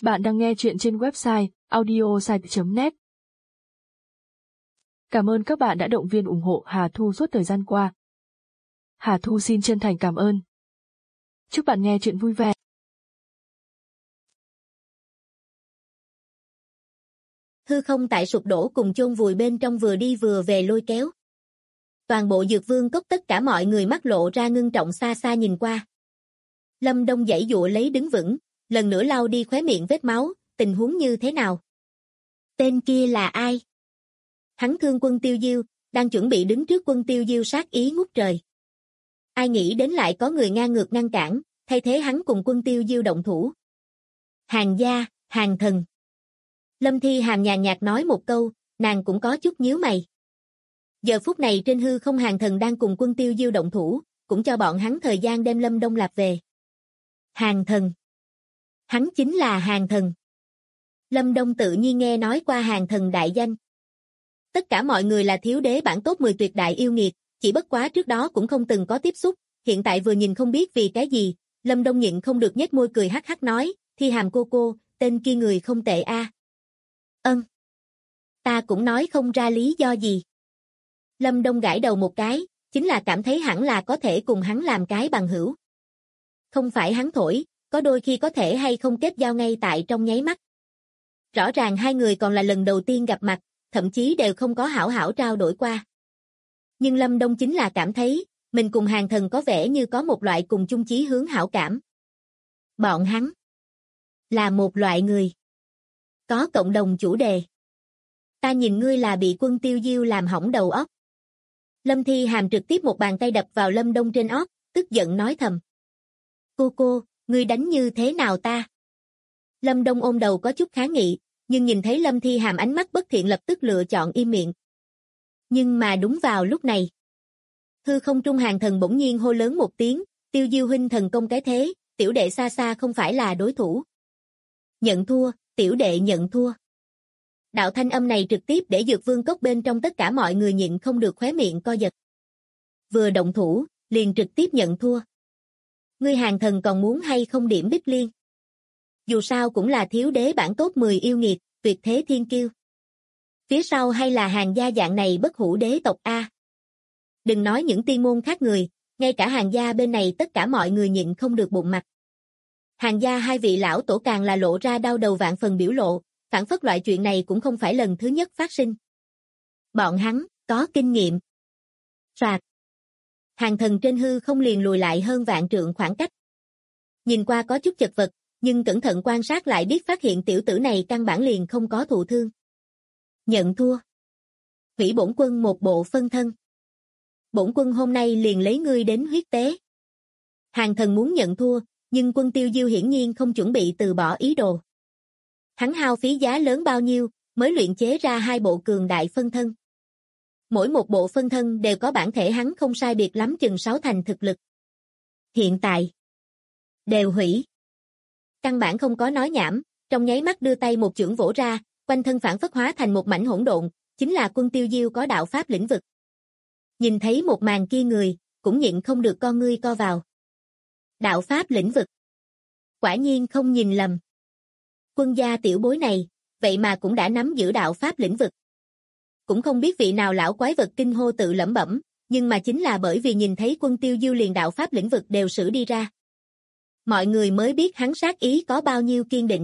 Bạn đang nghe chuyện trên website audiosite.net. Cảm ơn các bạn đã động viên ủng hộ Hà Thu suốt thời gian qua. Hà Thu xin chân thành cảm ơn. Chúc bạn nghe chuyện vui vẻ. Hư không tại sụp đổ cùng chôn vùi bên trong vừa đi vừa về lôi kéo. Toàn bộ Dược Vương cốc tất cả mọi người mắt lộ ra ngưng trọng xa xa nhìn qua. Lâm Đông giãy giụa lấy đứng vững, lần nữa lau đi khóe miệng vết máu, tình huống như thế nào? Tên kia là ai? Hắn thương Quân Tiêu Diêu, đang chuẩn bị đứng trước Quân Tiêu Diêu sát ý ngút trời. Ai nghĩ đến lại có người ngang ngược ngăn cản, thay thế hắn cùng Quân Tiêu Diêu động thủ. Hàn gia, Hàn thần. Lâm Thi Hàm nhàn nhạt nói một câu, nàng cũng có chút nhíu mày. Giờ phút này trên hư không Hàn thần đang cùng Quân Tiêu Diêu động thủ, cũng cho bọn hắn thời gian đem Lâm Đông Lạp về. Hàn thần. Hắn chính là Hàn thần. Lâm Đông tự nhiên nghe nói qua Hàn thần đại danh. Tất cả mọi người là thiếu đế bản top 10 tuyệt đại yêu nghiệt, chỉ bất quá trước đó cũng không từng có tiếp xúc, hiện tại vừa nhìn không biết vì cái gì, Lâm Đông nhịn không được nhếch môi cười hắc hắc nói, Thi Hàm cô, tên kia người không tệ a. Ta cũng nói không ra lý do gì. Lâm Đông gãi đầu một cái, chính là cảm thấy hẳn là có thể cùng hắn làm cái bằng hữu. Không phải hắn thổi, có đôi khi có thể hay không kết giao ngay tại trong nháy mắt. Rõ ràng hai người còn là lần đầu tiên gặp mặt, thậm chí đều không có hảo hảo trao đổi qua. Nhưng Lâm Đông chính là cảm thấy, mình cùng Hàn thần có vẻ như có một loại cùng chung chí hướng hảo cảm. Bọn hắn là một loại người có cộng đồng chủ đề. Ta nhìn ngươi là bị Quân Tiêu Diêu làm hỏng đầu óc. Lâm Thi Hàm trực tiếp một bàn tay đập vào Lâm Đông trên óc, tức giận nói thầm. Cô, ngươi đánh như thế nào ta? Lâm Đông ôm đầu có chút kháng nghị, nhưng nhìn thấy Lâm Thi Hàm ánh mắt bất thiện lập tức lựa chọn im miệng. Nhưng mà đúng vào lúc này, hư không trung Hàn thần bỗng nhiên hô lớn một tiếng, Tiêu Diêu huynh thần công cái thế, tiểu đệ xa xa không phải là đối thủ. Nhận thua, tiểu đệ nhận thua. Đạo thanh âm này trực tiếp để Dược Vương cốc bên trong tất cả mọi người nhịn không được khóe miệng co giật. Vừa động thủ, liền trực tiếp nhận thua. Ngươi Hàn thần còn muốn hay không điểm Bích Liên? Dù sao cũng là thiếu đế bản top 10 yêu nghiệt, tuyệt thế thiên kiêu. Phía sau hay là Hàn gia dạng này bất hủ đế tộc A. Đừng nói những tiên môn khác người, ngay cả Hàn gia bên này tất cả mọi người nhịn không được bụng mặt. Hàn gia hai vị lão tổ càng là lộ ra đau đầu vạn phần biểu lộ, phản phất loại chuyện này cũng không phải lần thứ nhất phát sinh. Bọn hắn có kinh nghiệm. Phạt. Hàn thần trên hư không liền lùi lại hơn vạn trượng khoảng cách. Nhìn qua có chút chật vật, nhưng cẩn thận quan sát lại biết phát hiện tiểu tử này căn bản liền không có thụ thương. Nhận thua. Hủy bổn quân một bộ phân thân. Bổn quân hôm nay liền lấy ngươi đến huyết tế. Hàn thần muốn nhận thua, nhưng Quân Tiêu Diêu hiển nhiên không chuẩn bị từ bỏ ý đồ. Hắn hao phí giá lớn bao nhiêu, mới luyện chế ra hai bộ cường đại phân thân. Mỗi một bộ phân thân đều có bản thể hắn không sai biệt lắm chừng 6 thành thực lực. Hiện tại, đều hủy. Căn bản không có nói nhảm, trong nháy mắt đưa tay một chưởng vỗ ra, quanh thân phản phất hóa thành một mảnh hỗn độn, chính là Quân Tiêu Diêu có đạo pháp lĩnh vực. Nhìn thấy một màn kia người, cũng nhịn không được con ngươi co vào. Đạo pháp lĩnh vực. Quả nhiên không nhìn lầm. Quân gia tiểu bối này, vậy mà cũng đã nắm giữ đạo pháp lĩnh vực. Cũng không biết vị nào lão quái vật kinh hô tự lẩm bẩm, nhưng mà chính là bởi vì nhìn thấy Quân Tiêu Diêu liền đạo pháp lĩnh vực đều sử đi ra. Mọi người mới biết hắn sát ý có bao nhiêu kiên định.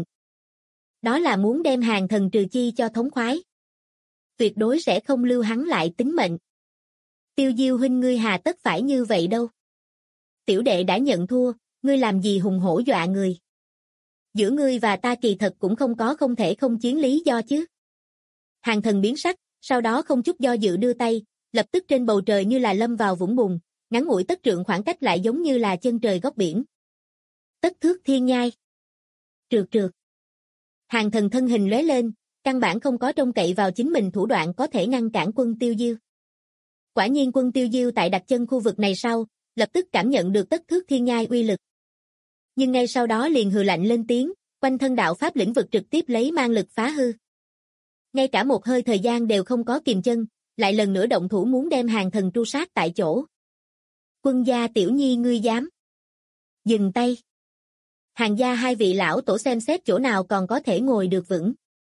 Đó là muốn đem Hàn thần trừ chi cho thống khoái. Tuyệt đối sẽ không lưu hắn lại tính mệnh. Tiêu Diêu huynh ngươi hà tất phải như vậy đâu. Tiểu đệ đã nhận thua, ngươi làm gì hùng hổ dọa người. Giữa ngươi và ta kỳ thật cũng không có không thể không chiến lý do chứ. Hàn thần biến sắc, sau đó không chút do dự đưa tay, lập tức trên bầu trời như là lâm vào vũng bùn, ngắn ngủi tất trượng khoảng cách lại giống như là chân trời góc biển. Tất thước thiên nhai. Trượt. Hàn thần thân hình lóe lên, căn bản không có trông cậy vào chính mình thủ đoạn có thể ngăn cản Quân Tiêu Diêu. Quả nhiên Quân Tiêu Diêu tại đặt chân khu vực này sau, lập tức cảm nhận được tất thước thiên nhai uy lực. Nhưng ngay sau đó liền hừ lạnh lên tiếng, quanh thân đạo pháp lĩnh vực trực tiếp lấy mang lực phá hư. Ngay cả một hơi thời gian đều không có kìm chân, lại lần nữa động thủ muốn đem Hàn thần tru sát tại chỗ. Quân gia tiểu nhi ngươi dám. Dừng tay. Hàng gia hai vị lão tổ xem xét chỗ nào còn có thể ngồi được vững.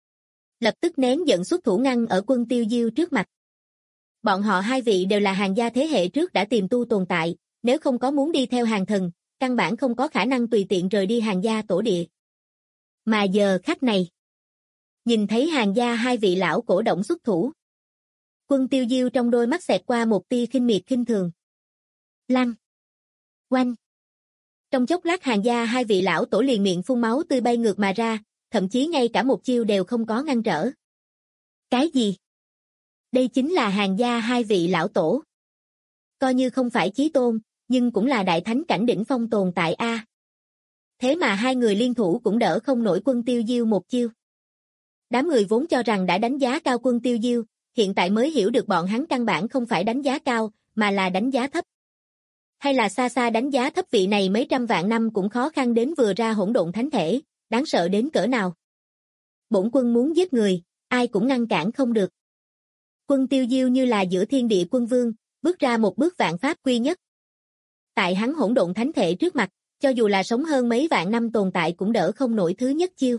Lập tức nén giận xuất thủ ngăn ở Quân Tiêu Diêu trước mặt. Bọn họ hai vị đều là hàng gia thế hệ trước đã tiềm tu tồn tại, nếu không có muốn đi theo hàng thần, căn bản không có khả năng tùy tiện rời đi hàng gia tổ địa. Mà giờ khắc này, nhìn thấy hàng gia hai vị lão cổ động xuất thủ. Quân Tiêu Diêu trong đôi mắt xẹt qua một tia khinh miệt khinh thường. Lăng. Oanh. Trong chốc lát hàng gia hai vị lão tổ liền miệng phun máu tươi bay ngược mà ra, thậm chí ngay cả một chiêu đều không có ngăn trở. Cái gì? Đây chính là hàng gia hai vị lão tổ. Coi như không phải chí tôn, nhưng cũng là đại thánh cảnh đỉnh phong tồn tại a. Thế mà hai người liên thủ cũng đỡ không nổi Quân Tiêu Diêu một chiêu. Đám người vốn cho rằng đã đánh giá cao Quân Tiêu Diêu, hiện tại mới hiểu được bọn hắn căn bản không phải đánh giá cao, mà là đánh giá thấp. Hay là xa xa đánh giá thấp vị này mấy trăm vạn năm cũng khó khăn đến vừa ra hỗn độn thánh thể, đáng sợ đến cỡ nào. Bổn quân muốn giết người, ai cũng ngăn cản không được. Quân Tiêu Diêu như là giữa thiên địa quân vương, bước ra một bước vạn pháp quy nhất. Tại hắn hỗn độn thánh thể trước mặt, cho dù là sống hơn mấy vạn năm tồn tại cũng đỡ không nổi thứ nhất chiêu.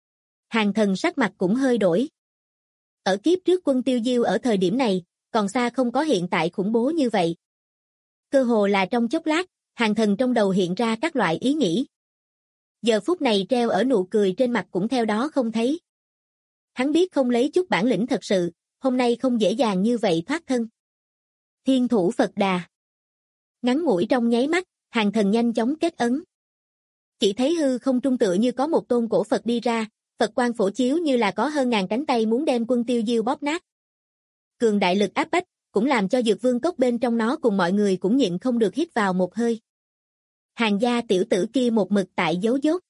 Hàng thần sắc mặt cũng hơi đổi. Ở kiếp trước Quân Tiêu Diêu ở thời điểm này, còn xa không có hiện tại khủng bố như vậy. Cơ hồ là trong chốc lát, hàng thần trong đầu hiện ra các loại ý nghĩ. Giờ phút này treo ở nụ cười trên mặt cũng theo đó không thấy. Hắn biết không lấy chút bản lĩnh thật sự, hôm nay không dễ dàng như vậy thoát thân. Thiên thủ Phật Đà. Ngắn ngủi trong nháy mắt, hàng thần nhanh chóng kết ấn. Chỉ thấy hư không trung tựa như có một tôn cổ Phật đi ra, Phật quang phổ chiếu như là có hơn ngàn cánh tay muốn đem Quân Tiêu Diêu bóp nát. Cường đại lực áp bách, cũng làm cho Dược Vương cốc bên trong nó cùng mọi người cũng nhịn không được hít vào một hơi. Hàng gia tiểu tử kia một mực tại giấu dốt.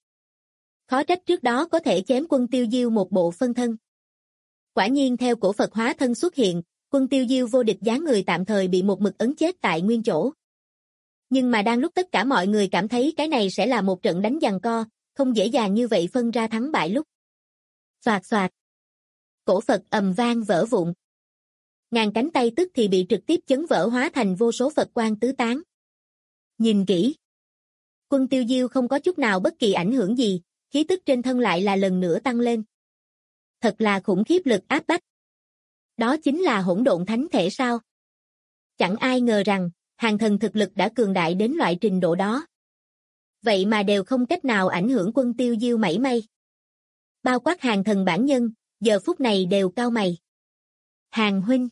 Khó trách trước đó có thể chém Quân Tiêu Diêu một bộ phân thân. Quả nhiên theo cổ Phật hóa thân xuất hiện, Quân Tiêu Diêu vô địch dáng người tạm thời bị một mực ấn chết tại nguyên chỗ. Nhưng mà đang lúc tất cả mọi người cảm thấy cái này sẽ là một trận đánh giằng co, không dễ dàng như vậy phân ra thắng bại lúc. Xoạt xoạt. Cổ Phật ầm vang vỡ vụn. Ngàn cánh tay tức thì bị trực tiếp chấn vỡ hóa thành vô số Phật quang tứ tán. Nhìn kỹ. Quân Tiêu Diêu không có chút nào bất kỳ ảnh hưởng gì, khí tức trên thân lại là lần nữa tăng lên. Thật là khủng khiếp lực áp bách. Đó chính là hỗn độn thánh thể sao? Chẳng ai ngờ rằng, hàng thần thực lực đã cường đại đến loại trình độ đó. Vậy mà đều không cách nào ảnh hưởng Quân Tiêu Diêu mảy may. Bao quát hàng thần bản nhân, giờ phút này đều cau mày. Hàng huynh.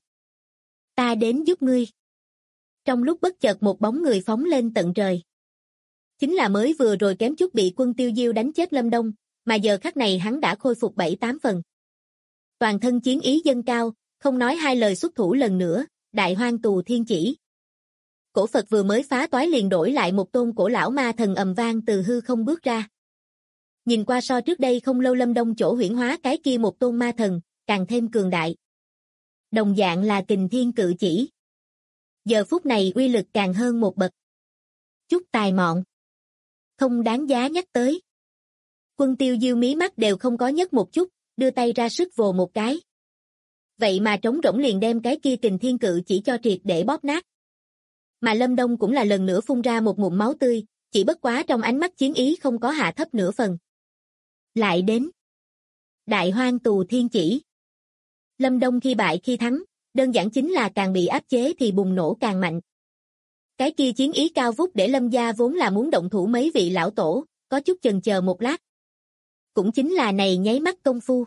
Ta đến giúp ngươi. Trong lúc bất chợt một bóng người phóng lên tận trời. Chính là mới vừa rồi kém chút bị Quân Tiêu Diêu đánh chết Lâm Đông, mà giờ khắc này hắn đã khôi phục 7-8 phần. Toàn thân chiến ý dâng cao, không nói hai lời xuất thủ lần nữa, Đại Hoang Tù Thiên Chỉ. Cổ Phật vừa mới phá toái liền đổi lại một tôn cổ lão ma thần ầm vang từ hư không bước ra. Nhìn qua so trước đây không lâu Lâm Đông chỗ huyễn hóa cái kia một tôn ma thần, càng thêm cường đại. Đồng dạng là Kình Thiên Cự Chỉ. Giờ phút này uy lực càng hơn một bậc. Chút tài mọn. Không đáng giá nhắc tới. Quân Tiêu Diêu mí mắt đều không có nhấc một chút, đưa tay ra sức vồ một cái. Vậy mà trống rỗng liền đem cái kia Kình Thiên Cự Chỉ cho triệt để bóp nát. Mà Lâm Đông cũng là lần nữa phun ra một ngụm máu tươi, chỉ bất quá trong ánh mắt chiến ý không có hạ thấp nửa phần. Lại đến. Đại Hoang Tù Thiên Chỉ. Lâm Đông khi bại khi thắng, đơn giản chính là càng bị áp chế thì bùng nổ càng mạnh. Cái kia chiến ý cao vút để Lâm gia vốn là muốn động thủ mấy vị lão tổ, có chút chần chờ một lát. Cũng chính là này nháy mắt công phu.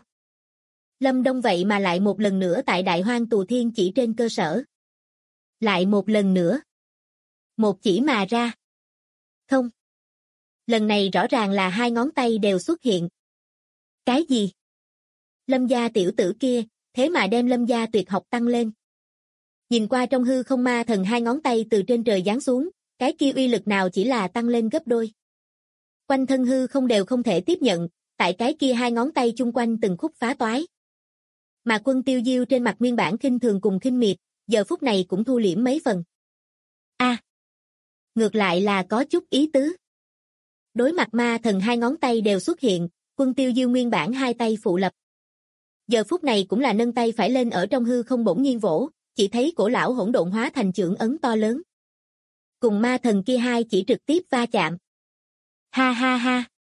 Lâm Đông vậy mà lại một lần nữa tại Đại Hoang Tù Thiên Chỉ trên cơ sở. Lại một lần nữa. Một chỉ mà ra. Không. Lần này rõ ràng là hai ngón tay đều xuất hiện. Cái gì? Lâm gia tiểu tử kia, thế mà đem Lâm gia tuyệt học tăng lên. Nhìn qua trong hư không ma thần hai ngón tay từ trên trời giáng xuống, cái kia uy lực nào chỉ là tăng lên gấp đôi. Quanh thân hư không đều không thể tiếp nhận, tại cái kia hai ngón tay chung quanh từng khúc phá toái. Mà Quân Tiêu Diêu trên mặt nguyên bản khinh thường cùng khinh miệt, giờ phút này cũng thu liễm mấy phần. Ngược lại là có chút ý tứ. Đối mặt ma thần hai ngón tay đều xuất hiện, Quân Tiêu Diêu nguyên bản hai tay phụ lập. Giờ phút này cũng là nâng tay phải lên ở trong hư không bỗng nhiên vỗ, chỉ thấy cổ lão hỗn độn hóa thành chưởng ấn to lớn. Cùng ma thần kia hai chỉ trực tiếp va chạm. Ha ha ha.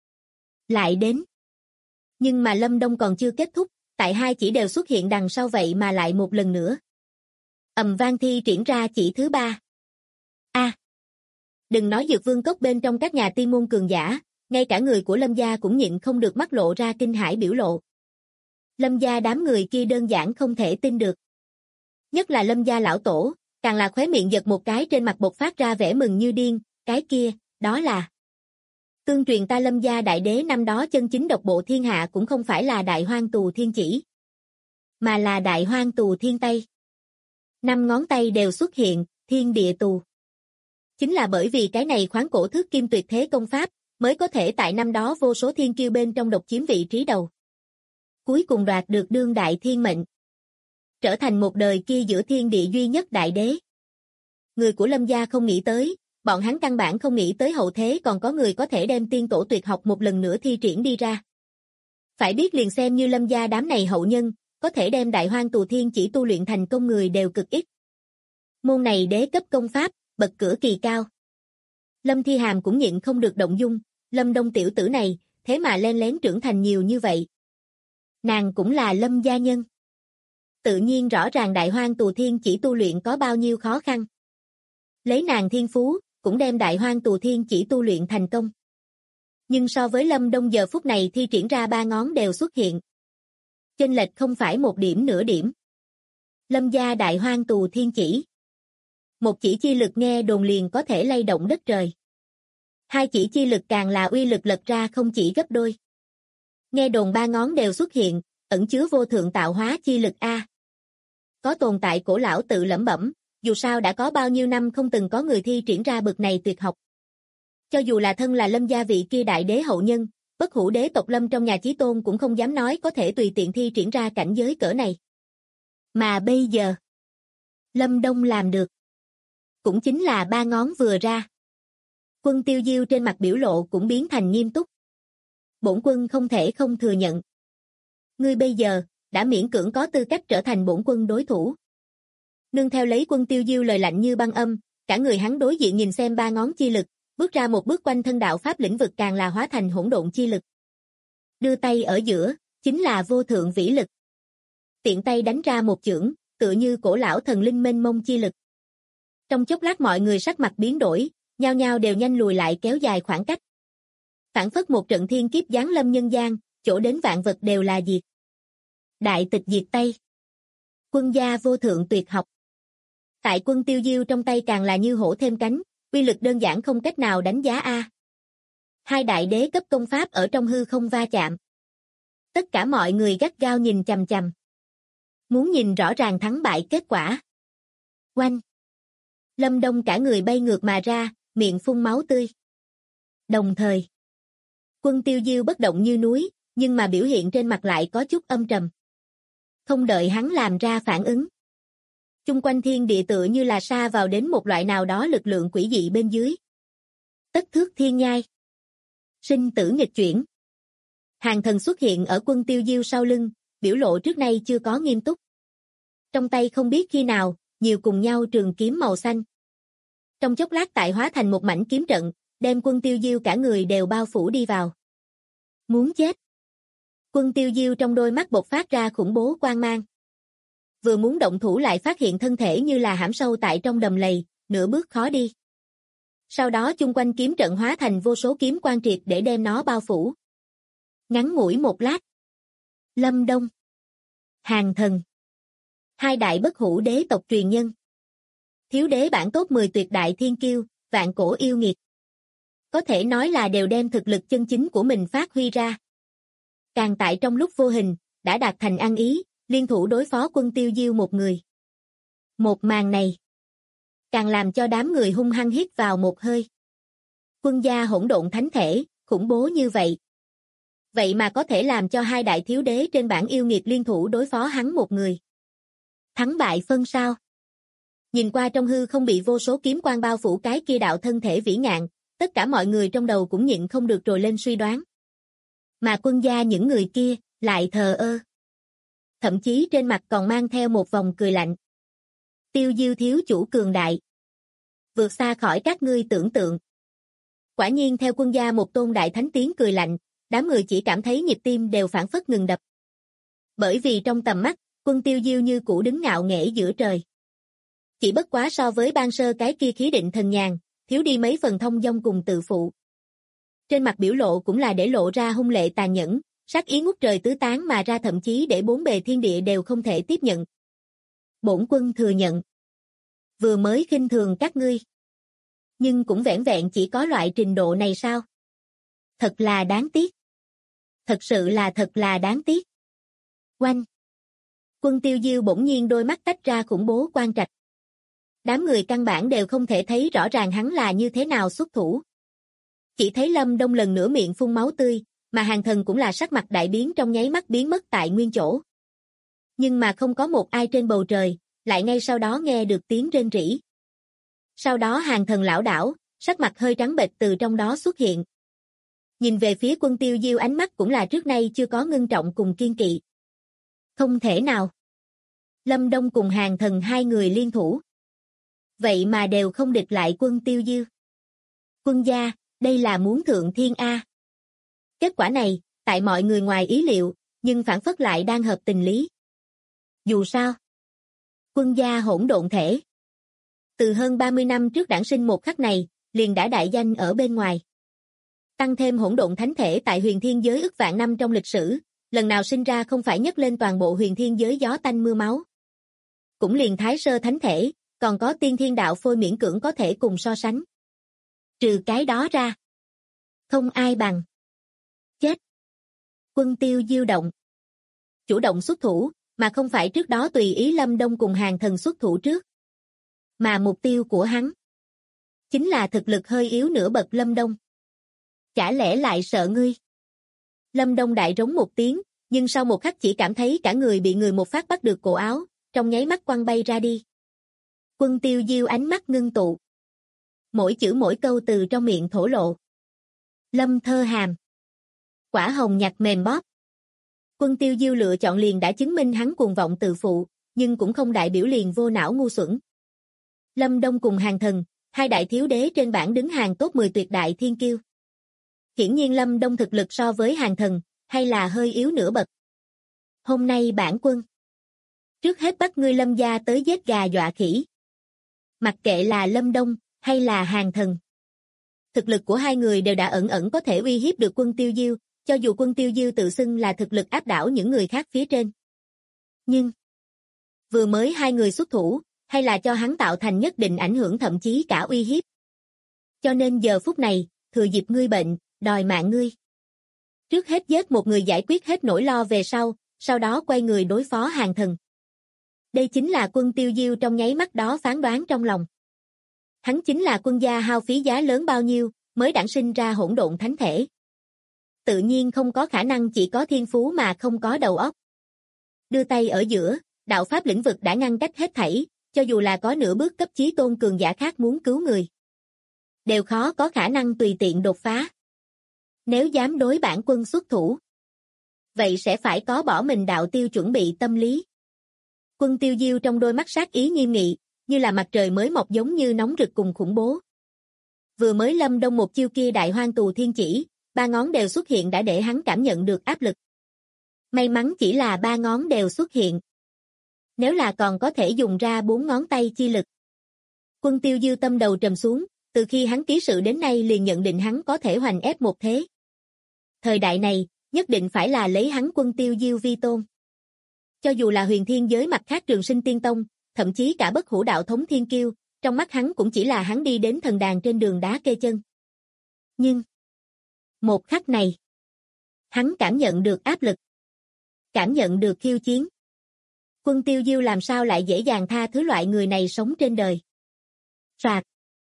Lại đến. Nhưng mà Lâm Đông còn chưa kết thúc, tại hai chỉ đều xuất hiện đằng sau vậy mà lại một lần nữa. Ầm vang thi triển ra chỉ thứ ba. Đừng nói Dược Vương cốc bên trong các nhà tiên môn cường giả, ngay cả người của Lâm gia cũng nhịn không được mắt lộ ra kinh hãi biểu lộ. Lâm gia đám người kia đơn giản không thể tin được. Nhất là Lâm gia lão tổ, càng là khóe miệng giật một cái, trên mặt bộc phát ra vẻ mừng như điên, cái kia, đó là tương truyền ta Lâm gia đại đế năm đó chân chính độc bộ thiên hạ cũng không phải là Đại Hoang Tù Thiên Chỉ, mà là Đại Hoang Tù Thiên Tây. 5 ngón tay đều xuất hiện, thiên địa tù. Chính là bởi vì cái này khoáng cổ thước kim tuyệt thế công pháp, mới có thể tại năm đó vô số thiên kiêu bên trong độc chiếm vị trí đầu. Cuối cùng đoạt được đương đại thiên mệnh. Trở thành một đời kia giữa thiên địa duy nhất đại đế. Người của Lâm gia không nghĩ tới, bọn hắn căn bản không nghĩ tới hậu thế còn có người có thể đem tiên tổ tuyệt học một lần nữa thi triển đi ra. Phải biết liền xem như Lâm gia đám này hậu nhân, có thể đem Đại Hoang Tù Thiên Chỉ tu luyện thành công người đều cực ít. Môn này đế cấp công pháp, bậc cửa kỳ cao. Lâm Thi Hàm cũng nhịn không được động dung, Lâm Đông tiểu tử này, thế mà len lén trưởng thành nhiều như vậy. Nàng cũng là Lâm gia nhân. Tự nhiên rõ ràng Đại Hoang Tù Thiên Chỉ tu luyện có bao nhiêu khó khăn. Lấy nàng thiên phú, cũng đem Đại Hoang Tù Thiên Chỉ tu luyện thành công. Nhưng so với Lâm Đông giờ phút này thi triển ra 3 ngón đều xuất hiện. Chênh lệch không phải một điểm nửa điểm. Lâm gia Đại Hoang Tù Thiên Chỉ. Một chỉ chi lực nghe đồn liền có thể lay động đất trời. 2 chỉ chi lực càng là uy lực lật ra không chỉ gấp đôi. Nghe đồn 3 ngón đều xuất hiện, ẩn chứa vô thượng tạo hóa chi lực a. Có tồn tại cổ lão tự lẩm bẩm, dù sao đã có bao nhiêu năm không từng có người thi triển ra bực này tuyệt học. Cho dù là thân là Lâm gia vị kia đại đế hậu nhân, bất hủ đế tộc Lâm trong nhà chí tôn cũng không dám nói có thể tùy tiện thi triển ra cảnh giới cỡ này. Mà bây giờ, Lâm Đông làm được. Cũng chính là 3 ngón vừa ra. Quân Tiêu Diêu trên mặt biểu lộ cũng biến thành nghiêm túc. Bổn quân không thể không thừa nhận. Ngươi bây giờ, đã miễn cưỡng có tư cách trở thành bổn quân đối thủ. Nương theo lấy Quân Tiêu Diêu lời lạnh như băng âm, cả người hắn đối diện nhìn xem 3 ngón chi lực, bước ra một bước quanh thân đạo pháp lĩnh vực càng là hóa thành hỗn độn chi lực. Đưa tay ở giữa, chính là vô thượng vĩ lực. Tiện tay đánh ra một chưởng, tựa như cổ lão thần linh mênh mông chi lực. Trong chốc lát mọi người sắc mặt biến đổi, nhao nhao đều nhanh lùi lại kéo dài khoảng cách. Phản phất một trận thiên kiếp giáng lâm nhân gian, chỗ đến vạn vật đều là diệt. Đại tịch diệt Tây. Quân gia vô thượng tuyệt học. Tại Quân Tiêu Diêu trong tay càng là như hổ thêm cánh, uy lực đơn giản không cách nào đánh giá a. 2 đại đế cấp công pháp ở trong hư không va chạm. Tất cả mọi người gắt gao nhìn chằm chằm. Muốn nhìn rõ ràng thắng bại kết quả. Oanh. Lâm Đông cả người bay ngược mà ra, miệng phun máu tươi. Đồng thời, Quân Tiêu Diêu bất động như núi, nhưng mà biểu hiện trên mặt lại có chút âm trầm. Không đợi hắn làm ra phản ứng. Chung quanh thiên địa tựa như là sa vào đến một loại nào đó lực lượng quỷ dị bên dưới. Tất thước thiên nhai. Sinh tử nghịch chuyển. Hàng thần xuất hiện ở Quân Tiêu Diêu sau lưng, biểu lộ trước nay chưa có nghiêm túc. Trong tay không biết khi nào, nhiều cùng nhau trường kiếm màu xanh. Trong chốc lát tại hóa thành một mảnh kiếm trận, đem Quân Tiêu Diêu cả người đều bao phủ đi vào. Muốn chết. Quân Tiêu Diêu trong đôi mắt bộc phát ra khủng bố quang mang. Vừa muốn động thủ lại phát hiện thân thể như là hãm sâu tại trong đầm lầy, nửa bước khó đi. Sau đó chung quanh kiếm trận hóa thành vô số kiếm quang triệt để đem nó bao phủ. Ngắn ngủi một lát. Lâm Đông. Hàng thần. 2 đại bất hủ đế tộc truyền nhân. Thiếu đế bản top 10 tuyệt đại thiên kiêu, vạn cổ yêu nghiệt. Có thể nói là đều đem thực lực chân chính của mình phát huy ra. Càng tại trong lúc vô hình, đã đạt thành ăn ý, liên thủ đối phó Quân Tiêu Diêu một người. Một màn này, càng làm cho đám người hung hăng hít vào một hơi. Quân gia hỗn độn thánh thể, khủng bố như vậy. Vậy mà có thể làm cho 2 đại thiếu đế trên bảng yêu nghiệt liên thủ đối phó hắn một người. Thắng bại phân sao? Nhìn qua trong hư không bị vô số kiếm quang bao phủ cái kia đạo thân thể vĩ ngạn, tất cả mọi người trong đầu cũng nhịn không được rồi lên suy đoán. Mà Quân gia những người kia, lại thờ ơ. Thậm chí trên mặt còn mang theo một vòng cười lạnh. Tiêu Diêu thiếu chủ cường đại. Vượt xa khỏi các ngươi tưởng tượng. Quả nhiên theo Quân gia một tôn đại thánh tiếng cười lạnh, đám người chỉ cảm thấy nhịp tim đều phảng phất ngừng đập. Bởi vì trong tầm mắt, Quân Tiêu Diêu như cũ đứng ngạo nghễ giữa trời. Chỉ bất quá so với ban sơ cái kia khí định thần nhàn, thiếu đi mấy phần thông dong cùng tự phụ. Trên mặt biểu lộ cũng là để lộ ra hung lệ tàn nhẫn, sát ý ngút trời tứ tán mà ra, thậm chí để bốn bề thiên địa đều không thể tiếp nhận. Bổn quân thừa nhận. Vừa mới khinh thường các ngươi. Nhưng cũng vẻn vẹn chỉ có loại trình độ này sao? Thật là đáng tiếc. Thật sự là thật là đáng tiếc. Oanh. Quân Tiêu Diêu bỗng nhiên đôi mắt tách ra khủng bố quang trạch. Đám người căn bản đều không thể thấy rõ ràng hắn là như thế nào xuất thủ. Chỉ thấy Lâm Đông lần nữa miệng phun máu tươi, mà Hàn Thần cũng là sắc mặt đại biến, trong nháy mắt biến mất tại nguyên chỗ. Nhưng mà không có một ai trên bầu trời, lại ngay sau đó nghe được tiếng rên rỉ. Sau đó Hàn Thần lảo đảo, sắc mặt hơi trắng bệch từ trong đó xuất hiện. Nhìn về phía Quân Tiêu Diêu, ánh mắt cũng là trước nay chưa có ngưng trọng cùng kiên kỵ. Không thể nào. Lâm Đông cùng Hàn Thần hai người liên thủ. Vậy mà đều không địch lại Quân Tiêu Diêu. Quân gia, đây là muốn thượng thiên A. Kết quả này, tại mọi người ngoài ý liệu, nhưng phản phất lại đang hợp tình lý. Dù sao, Quân gia hỗn độn thể. Từ hơn 30 năm trước đản sinh một khắc này, liền đã đại danh ở bên ngoài. Tăng thêm hỗn độn thánh thể tại huyền thiên giới ức vạn năm trong lịch sử, lần nào sinh ra không phải nhấc lên toàn bộ huyền thiên giới gió tanh mưa máu. Cũng liền thái sơ thánh thể, còn có tiên thiên đạo phôi miễn cưỡng có thể cùng so sánh. Trừ cái đó ra, không ai bằng. Chết. Quân Tiêu Diêu động. Chủ động xuất thủ, mà không phải trước đó tùy ý Lâm Đông cùng Hàn Thần xuất thủ trước. Mà mục tiêu của hắn chính là thực lực hơi yếu nửa bậc Lâm Đông. Chả lẽ lại sợ ngươi? Lâm Đông đại rống một tiếng, nhưng sau một khắc chỉ cảm thấy cả người bị người một phát bắt được cổ áo, trong nháy mắt quăng bay ra đi. Quân Tiêu Diêu ánh mắt ngưng tụ. Mỗi chữ mỗi câu từ trong miệng thổ lộ. Lâm thơ hàm. Quả hồng nhặt mềm bóp. Quân Tiêu Diêu lựa chọn liền đã chứng minh hắn cuồng vọng tự phụ, nhưng cũng không đại biểu liền vô não ngu xuẩn. Lâm Đông cùng Hàn Thần, hai đại thiếu đế trên bảng đứng hàng top 10 tuyệt đại thiên kiêu. Hiển nhiên Lâm Đông thực lực so với Hàn Thần, hay là hơi yếu nửa bậc. Hôm nay bản quân trước hết bắt ngươi Lâm gia tới giết gà dọa khỉ. Mặc kệ là Lâm Đông, hay là Hàn Thần. Thực lực của hai người đều đã ẩn ẩn có thể uy hiếp được Quân Tiêu Diêu, cho dù Quân Tiêu Diêu tự xưng là thực lực áp đảo những người khác phía trên. Nhưng, vừa mới hai người xuất thủ, hay là cho hắn tạo thành nhất định ảnh hưởng, thậm chí cả uy hiếp. Cho nên giờ phút này, thừa dịp ngươi bệnh, đòi mạng ngươi. Trước hết giết một người giải quyết hết nỗi lo về sau đó quay người đối phó Hàn Thần. Đây chính là Quân Tiêu Diêu trong nháy mắt đó phán đoán trong lòng. Hắn chính là Quân gia hao phí giá lớn bao nhiêu, mới đản sinh ra hỗn độn thánh thể. Tự nhiên không có khả năng chỉ có thiên phú mà không có đầu óc. Đưa tay ở giữa, đạo pháp lĩnh vực đã ngăn cách hết thảy, cho dù là có nửa bước cấp chí tôn cường giả khác muốn cứu người, đều khó có khả năng tùy tiện đột phá. Nếu dám đối bản quân xuất thủ, vậy sẽ phải có bỏ mình đạo tiêu chuẩn bị tâm lý. Quân Tiêu Diêu trong đôi mắt sát ý nghiêm nghị, như là mặt trời mới mọc, giống như nóng rực cùng khủng bố. Vừa mới Lâm Đông một chiêu kia đại hoang tù thiên chỉ, ba ngón đều xuất hiện đã để hắn cảm nhận được áp lực. May mắn chỉ là ba ngón đều xuất hiện. Nếu là còn có thể dùng ra bốn ngón tay chi lực. Quân Tiêu Diêu tâm đầu trầm xuống, từ khi hắn ký sự đến nay liền nhận định hắn có thể hoành ép một thế. Thời đại này, nhất định phải là lấy hắn Quân Tiêu Diêu vi tôn. Cho dù là huyền thiên giới mặt khác Trường Sinh Tiên Tông, thậm chí cả Bất Hủ đạo thống thiên kiêu, trong mắt hắn cũng chỉ là hắn đi đến thần đàn trên đường đá kê chân. Nhưng, một khắc này, hắn cảm nhận được áp lực, cảm nhận được khiêu chiến. Quân Tiêu Diêu làm sao lại dễ dàng tha thứ loại người này sống trên đời. Phạt.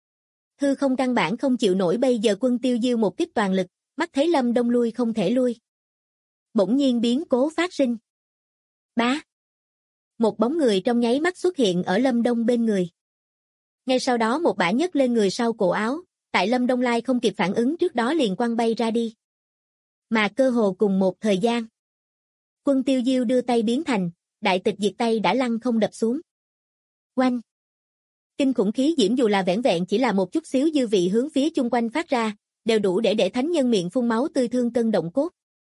Hư không căn bản không chịu nổi bây giờ Quân Tiêu Diêu một kích toàn lực, mắt thấy Lâm Đông lui không thể lui. Bỗng nhiên biến cố phát sinh. Bá. Một bóng người trong nháy mắt xuất hiện ở Lâm Đông bên người. Ngay sau đó một bả nhấc lên người sau cổ áo, tại Lâm Đông Lai không kịp phản ứng trước đó liền quăng bay ra đi. Mà cơ hồ cùng một thời gian, Quân Tiêu Diêu đưa tay biến thành, đại tịch diệt tay đã lăn không đập xuống. Oanh! Kinh khủng khí diễm dù là vẻn vẹn chỉ là một chút xíu dư vị hướng phía chung quanh phát ra, đều đủ để thánh nhân miệng phun máu tươi thương cân động cốt.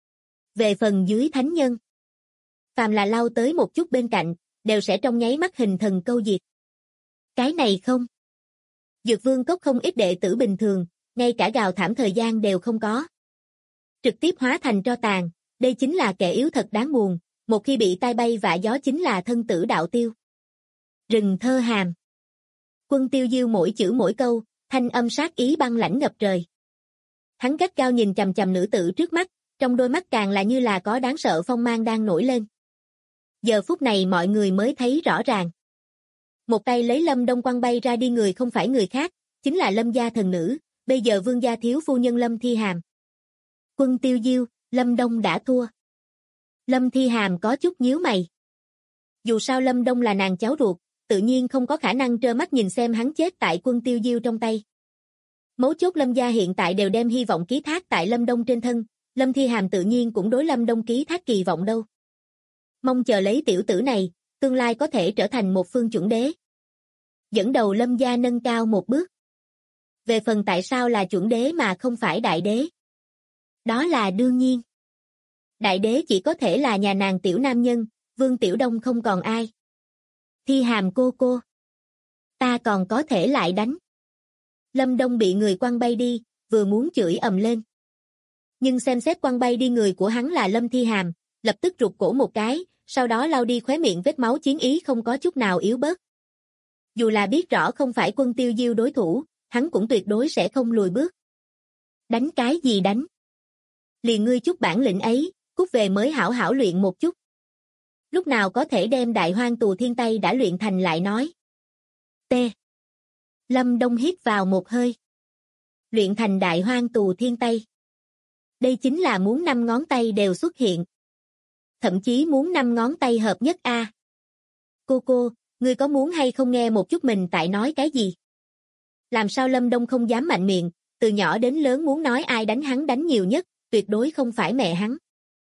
Về phần dưới thánh nhân, phàm là lao tới một chút bên cạnh, đều sẽ trong nháy mắt hình thần câu diệt. Cái này không. Dược vương cốc không ít đệ tử bình thường, ngay cả gào thảm thời gian đều không có. Trực tiếp hóa thành tro tàn, đây chính là kẻ yếu thật đáng buồn, một khi bị tai bay vạ gió chính là thân tử đạo tiêu. Rừng thơ hàm. Quân Tiêu Diêu mỗi chữ mỗi câu, thanh âm sát ý băng lãnh ngập trời. Hắn gắt gao nhìn chằm chằm nữ tử trước mắt, trong đôi mắt càng là như là có đáng sợ phong mang đang nổi lên. Giờ phút này mọi người mới thấy rõ ràng. Một tay lấy Lâm Đông quăng bay ra đi người không phải người khác, chính là Lâm gia thần nữ, bây giờ vương gia thiếu phu nhân Lâm Thi Hàm. Quân Tiêu Diêu, Lâm Đông đã thua. Lâm Thi Hàm có chút nhíu mày. Dù sao Lâm Đông là nàng cháu ruột, tự nhiên không có khả năng trơ mắt nhìn xem hắn chết tại Quân Tiêu Diêu trong tay. Mấu chốt Lâm gia hiện tại đều đem hy vọng ký thác tại Lâm Đông trên thân, Lâm Thi Hàm tự nhiên cũng đối Lâm Đông ký thác kỳ vọng đâu. Mong chờ lấy tiểu tử này, tương lai có thể trở thành một phương chuẩn đế. Dẫn đầu Lâm gia nâng cao một bước. Về phần tại sao là chuẩn đế mà không phải đại đế? Đó là đương nhiên. Đại đế chỉ có thể là nhà nàng tiểu nam nhân, Vương Tiểu Đông không còn ai. Thi Hàm cô, ta còn có thể lại đánh. Lâm Đông bị người quăng bay đi, vừa muốn chửi ầm lên. Nhưng xem xét quăng bay đi người của hắn là Lâm Thi Hàm, lập tức rụt cổ một cái, sau đó lau đi khóe miệng vết máu chiến ý không có chút nào yếu bớt. Dù là biết rõ không phải Quân Tiêu Diêu đối thủ, hắn cũng tuyệt đối sẽ không lùi bước. Đánh cái gì đánh? Liền ngươi chút bản lĩnh ấy, cút về mới hảo hảo luyện một chút. Lúc nào có thể đem Đại Hoang Tù Thiên Tây đã luyện thành lại nói. T. Lâm Đông hít vào một hơi. Luyện thành Đại Hoang Tù Thiên Tây. Đây chính là muốn 5 ngón tay đều xuất hiện. Thậm chí muốn 5 ngón tay hợp nhất a. Cô, ngươi có muốn hay không nghe một chút mình tại nói cái gì? Làm sao Lâm Đông không dám mạnh miệng, từ nhỏ đến lớn muốn nói ai đánh hắn đánh nhiều nhất, tuyệt đối không phải mẹ hắn,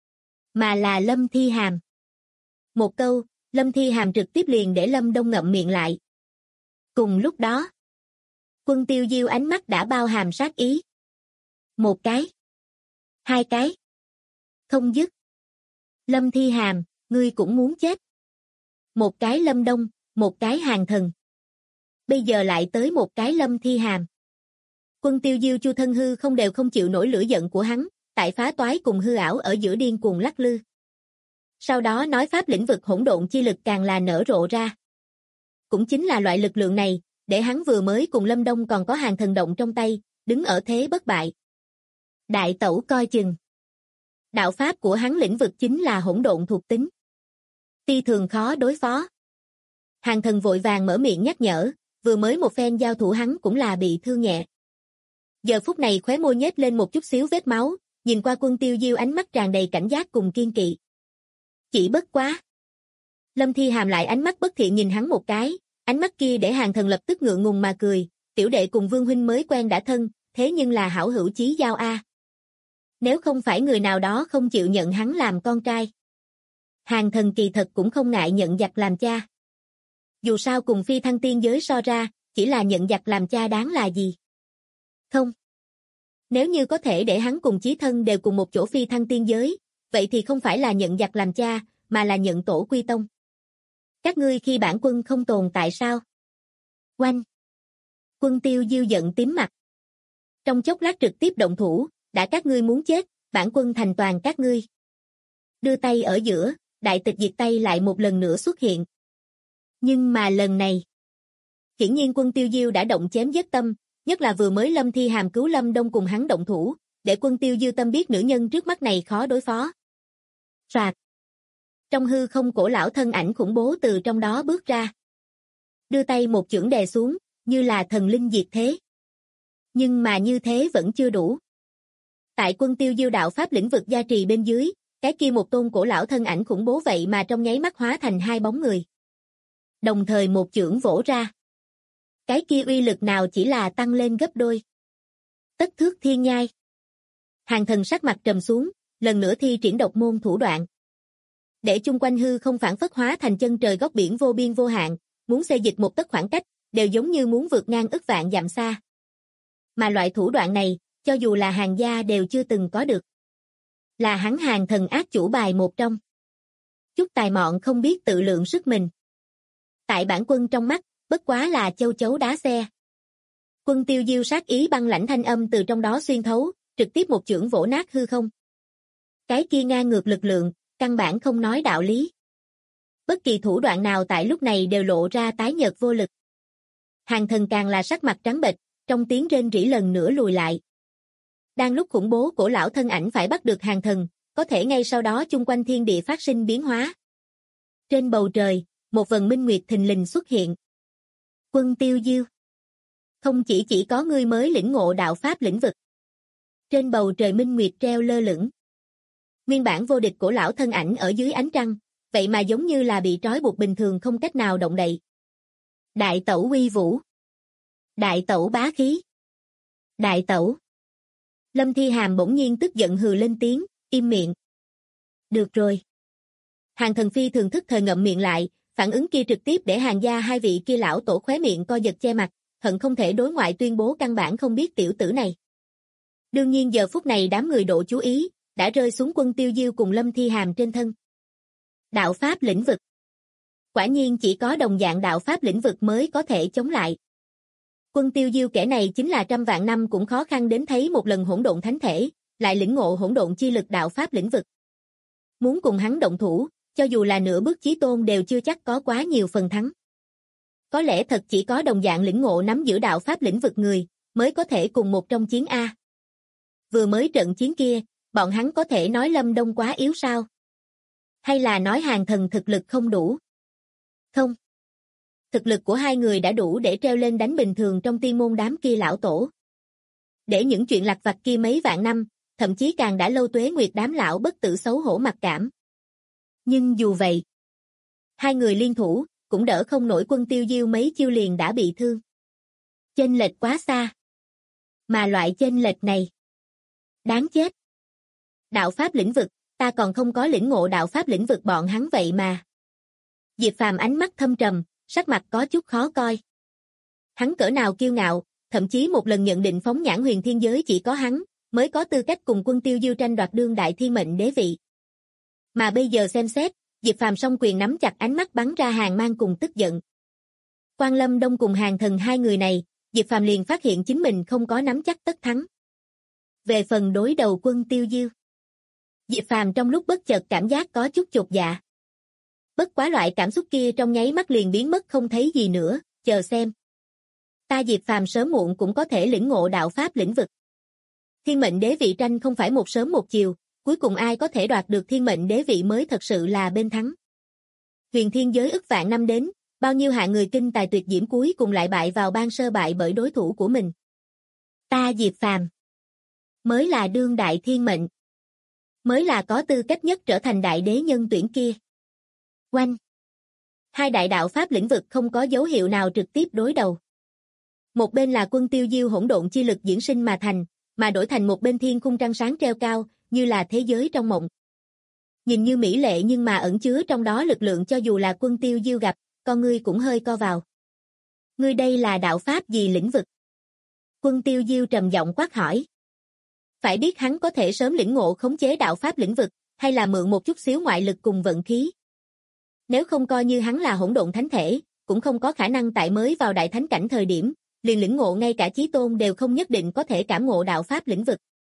mà là Lâm Thi Hàm. Một câu, Lâm Thi Hàm trực tiếp liền để Lâm Đông ngậm miệng lại. Cùng lúc đó, Quân Tiêu Diêu ánh mắt đã bao hàm sát ý. Một cái, hai cái, không dứt. Lâm Thi Hàm, ngươi cũng muốn chết. Một cái Lâm Đông, một cái Hàn Thần. Bây giờ lại tới một cái Lâm Thi Hàm. Quân Tiêu Diêu Chu Thân Hư không đều không chịu nổi lửa giận của hắn, tại phá toái cùng hư ảo ở giữa điên cuồng lắc lư. Sau đó nói pháp lĩnh vực hỗn độn chi lực càng là nở rộ ra. Cũng chính là loại lực lượng này, để hắn vừa mới cùng Lâm Đông còn có Hàn Thần động trong tay, đứng ở thế bất bại. Đại tẩu coi chừng. Đạo pháp của hắn lĩnh vực chính là hỗn độn thuộc tính. Phi thường khó đối phó. Hàn Thần vội vàng mở miệng nhắc nhở, vừa mới một phen giao thủ hắn cũng là bị thương nhẹ. Giờ phút này khóe môi nhếch lên một chút xíu vết máu, nhìn qua Quân Tiêu Diêu ánh mắt tràn đầy cảnh giác cùng kiên kỵ. Chỉ bất quá. Lâm Thi Hàm lại ánh mắt bất thiện nhìn hắn một cái, ánh mắt kia để Hàn Thần lập tức ngượng ngùng mà cười, tiểu đệ cùng Vương huynh mới quen đã thân, thế nhưng là hảo hữu chí giao a. Nếu không phải người nào đó không chịu nhận hắn làm con trai. Hàn Thần kỳ thật cũng không ngại nhận giặc làm cha. Dù sao cùng phi thăng tiên giới so ra, chỉ là nhận giặc làm cha đáng là gì? Không. Nếu như có thể để hắn cùng chí thân đều cùng một chỗ phi thăng tiên giới, vậy thì không phải là nhận giặc làm cha, mà là nhận tổ quy tông. Các ngươi khi bản quân không tồn tại sao? Oanh! Quân Tiêu Diêu giận tím mặt. Trong chốc lát trực tiếp động thủ, đã các ngươi muốn chết, bản quân thành toàn các ngươi. Đưa tay ở giữa, đại tịch diệt tay lại một lần nữa xuất hiện. Nhưng mà lần này, hiển nhiên Quân Tiêu Diêu đã động chém giết tâm, nhất là vừa mới Lâm Thi Hàm cứu Lâm Đông cùng hắn động thủ, để Quân Tiêu Diêu tâm biết nữ nhân trước mắt này khó đối phó. Soạt. Trong hư không cổ lão thân ảnh khủng bố từ trong đó bước ra. Đưa tay một chưởng đè xuống, như là thần linh diệt thế. Nhưng mà như thế vẫn chưa đủ. Tại Quân Tiêu Diêu đạo pháp lĩnh vực gia trì bên dưới, cái kia một tôn cổ lão thân ảnh khủng bố vậy mà trong nháy mắt hóa thành hai bóng người. Đồng thời một chưởng vỗ ra. Cái kia uy lực nào chỉ là tăng lên gấp đôi. Tất thước thiên nhai. Hàn Thần sắc mặt trầm xuống, lần nữa thi triển độc môn thủ đoạn. Để chung quanh hư không phản phất hóa thành chân trời góc biển vô biên vô hạn, muốn xê dịch một tấc khoảng cách, đều giống như muốn vượt ngang ức vạn dặm xa. Mà loại thủ đoạn này, cho dù là Hàn gia đều chưa từng có được. Là hắn Hàn Thần ác chủ bài một trong. Chút tài mọn không biết tự lượng sức mình. Tại bản quân trong mắt, bất quá là châu chấu đá xe. Quân Tiêu Diêu sát ý băng lãnh thanh âm từ trong đó xuyên thấu, trực tiếp một chưởng vỗ nát hư không. Cái kia ngang ngược lực lượng, căn bản không nói đạo lý. Bất kỳ thủ đoạn nào tại lúc này đều lộ ra tái nhợt vô lực. Hàn Thần càng là sắc mặt trắng bệch, trong tiếng rên rỉ lần nữa lùi lại. Đang lúc khủng bố cổ lão thân ảnh phải bắt được Hàn Thần, có thể ngay sau đó chung quanh thiên địa phát sinh biến hóa. Trên bầu trời, một vầng minh nguyệt thình lình xuất hiện. Quân Tiêu Diêu. Không chỉ có ngươi mới lĩnh ngộ đạo pháp lĩnh vực. Trên bầu trời minh nguyệt treo lơ lửng. Nguyên bản vô địch cổ lão thân ảnh ở dưới ánh trăng, vậy mà giống như là bị trói buộc bình thường không cách nào động đậy. Đại tẩu uy vũ. Đại tẩu bá khí. Đại tẩu. Lâm Thi Hàm bỗng nhiên tức giận hừ lên tiếng, im miệng. Được rồi. Hàn Thần phi thường thức thời ngậm miệng lại, phản ứng kia trực tiếp để Hàn gia hai vị kia lão tổ khóe miệng co giật che mặt, hận không thể đối ngoại tuyên bố căn bản không biết tiểu tử này. Đương nhiên giờ phút này đám người độ chú ý, đã rơi xuống Quân Tiêu Diêu cùng Lâm Thi Hàm trên thân. Đạo pháp lĩnh vực. Quả nhiên chỉ có đồng dạng đạo pháp lĩnh vực mới có thể chống lại. Quân Tiêu Diêu kẻ này chính là trăm vạn năm cũng khó khăn đến thấy một lần hỗn độn thánh thể, lại lĩnh ngộ hỗn độn chi lực đạo pháp lĩnh vực. Muốn cùng hắn động thủ, cho dù là nửa bước chí tôn đều chưa chắc có quá nhiều phần thắng. Có lẽ thật chỉ có đồng dạng lĩnh ngộ nắm giữ đạo pháp lĩnh vực người, mới có thể cùng một trong chiến A. Vừa mới trận chiến kia, bọn hắn có thể nói Lâm Đông quá yếu sao? Hay là nói Hàn Thần thực lực không đủ? Không. Thực lực của hai người đã đủ để treo lên đánh bình thường trong tiên môn đám kia lão tổ. Để những chuyện lặt vặt kia mấy vạn năm, thậm chí càng đã lâu tuế nguyệt đám lão bất tử xấu hổ mặc cảm. Nhưng dù vậy, hai người liên thủ, cũng đỡ không nổi Quân Tiêu Diêu mấy chiêu liền đã bị thương. Chênh lệch quá xa. Mà loại chênh lệch này, đáng chết. Đạo pháp lĩnh vực, ta còn không có lĩnh ngộ đạo pháp lĩnh vực bọn hắn vậy mà. Diệp Phàm ánh mắt thâm trầm, sắc mặt có chút khó coi. Hắn cỡ nào kiêu ngạo, thậm chí một lần nhận định phóng nhãn huyền thiên giới chỉ có hắn, mới có tư cách cùng Quân Tiêu Diêu tranh đoạt đương đại thiên mệnh đế vị. Mà bây giờ xem xét, Diệp Phàm song quyền nắm chặt ánh mắt bắn ra hàn mang cùng tức giận. Quan Lâm Đông cùng Hàn Thần hai người này, Diệp Phàm liền phát hiện chính mình không có nắm chắc tất thắng. Về phần đối đầu Quân Tiêu Diêu, Diệp Phàm trong lúc bất chợt cảm giác có chút chột dạ. Bất quá loại cảm xúc kia trong nháy mắt liền biến mất không thấy gì nữa, chờ xem. Ta Diệp Phàm sớm muộn cũng có thể lĩnh ngộ đạo pháp lĩnh vực. Thiên mệnh đế vị tranh không phải một sớm một chiều, cuối cùng ai có thể đoạt được thiên mệnh đế vị mới thật sự là bên thắng. Huyền thiên giới ức vạn năm đến, bao nhiêu hạng người kinh tài tuyệt diễm cuối cùng lại bại vào ban sơ bại bởi đối thủ của mình. Ta Diệp Phàm mới là đương đại thiên mệnh, mới là có tư cách nhất trở thành đại đế nhân tuyển kia. Oanh! Hai đại đạo pháp lĩnh vực không có dấu hiệu nào trực tiếp đối đầu. Một bên là Quân Tiêu Diêu hỗn độn chi lực diễn sinh mà thành, mà đổi thành một bên thiên khung trăng sáng treo cao, như là thế giới trong mộng. Nhìn như mỹ lệ nhưng mà ẩn chứa trong đó lực lượng cho dù là Quân Tiêu Diêu gặp, con ngươi cũng hơi co vào. Ngươi đây là đạo pháp gì lĩnh vực? Quân Tiêu Diêu trầm giọng quát hỏi. Phải biết hắn có thể sớm lĩnh ngộ khống chế đạo pháp lĩnh vực, hay là mượn một chút xíu ngoại lực cùng vận khí. Nếu không coi như hắn là hỗn độn thánh thể, cũng không có khả năng tại mới vào đại thánh cảnh thời điểm, liền lĩnh ngộ ngay cả chí tôn đều không nhất định có thể cảm ngộ đạo pháp lĩnh vực.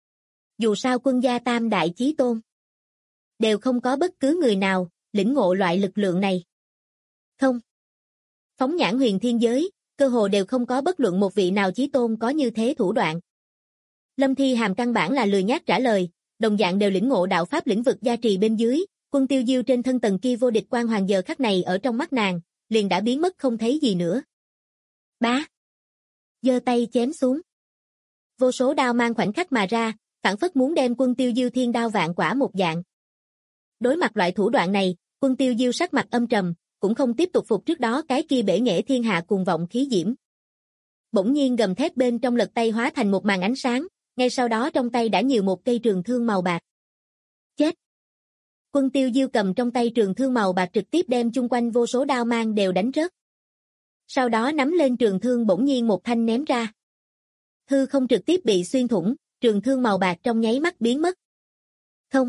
Dù sao Quân gia tam đại chí tôn, đều không có bất cứ người nào lĩnh ngộ loại lực lượng này. Không. Phóng nhãn huyền thiên giới, cơ hồ đều không có bất luận một vị nào chí tôn có như thế thủ đoạn. Lâm Thi Hàm căn bản là lười nhác trả lời, đồng dạng đều lĩnh ngộ đạo pháp lĩnh vực gia trì bên dưới, Quân Tiêu Diêu trên thân tầng kia vô địch quang hoàng giờ khắc này ở trong mắt nàng, liền đã biến mất không thấy gì nữa. Bá! Giơ tay chém xuống. Vô số đao mang khoảnh khắc mà ra, phảng phất muốn đem Quân Tiêu Diêu thiên đao vạn quả một dạng. Đối mặt loại thủ đoạn này, Quân Tiêu Diêu sắc mặt âm trầm, cũng không tiếp tục phục trước đó cái kia bể nghệ thiên hạ cuồng vọng khí diễm. Bỗng nhiên gầm thét bên trong lật tay hóa thành một màn ánh sáng, ngay sau đó trong tay đã nhiều một cây trường thương màu bạc. Chết! Quân Tiêu Diêu cầm trong tay trường thương màu bạc trực tiếp đem chung quanh vô số đao mang đều đánh rớt. Sau đó nắm lên trường thương bỗng nhiên một thanh ném ra. Hư không trực tiếp bị xuyên thủng, trường thương màu bạc trong nháy mắt biến mất. Không.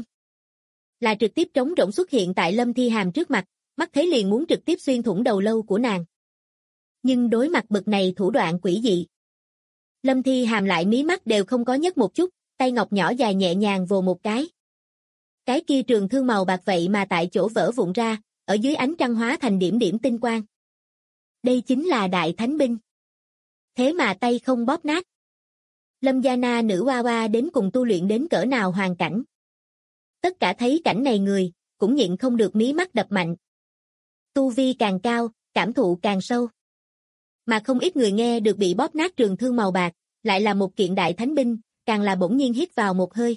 Là trực tiếp trống rỗng xuất hiện tại Lâm Thi Hàm trước mặt, mắt thấy liền muốn trực tiếp xuyên thủng đầu lâu của nàng. Nhưng đối mặt bực này thủ đoạn quỷ dị, Lâm Thi Hàm lại mí mắt đều không có nhấc một chút, tay ngọc nhỏ dài nhẹ nhàng vồ một cái. Cái kia trường thương màu bạc vậy mà tại chỗ vỡ vụn ra, ở dưới ánh trăng hóa thành điểm điểm tinh quang. Đây chính là đại thánh binh. Thế mà tay không bóp nát. Lâm Gia Na nữ oa oa đến cùng tu luyện đến cỡ nào hoàn cảnh. Tất cả thấy cảnh này người, cũng nhịn không được mí mắt đập mạnh. Tu vi càng cao, cảm thụ càng sâu. Mà không ít người nghe được bị bóp nát trường thương màu bạc, lại là một kiện đại thánh binh, càng là bỗng nhiên hít vào một hơi.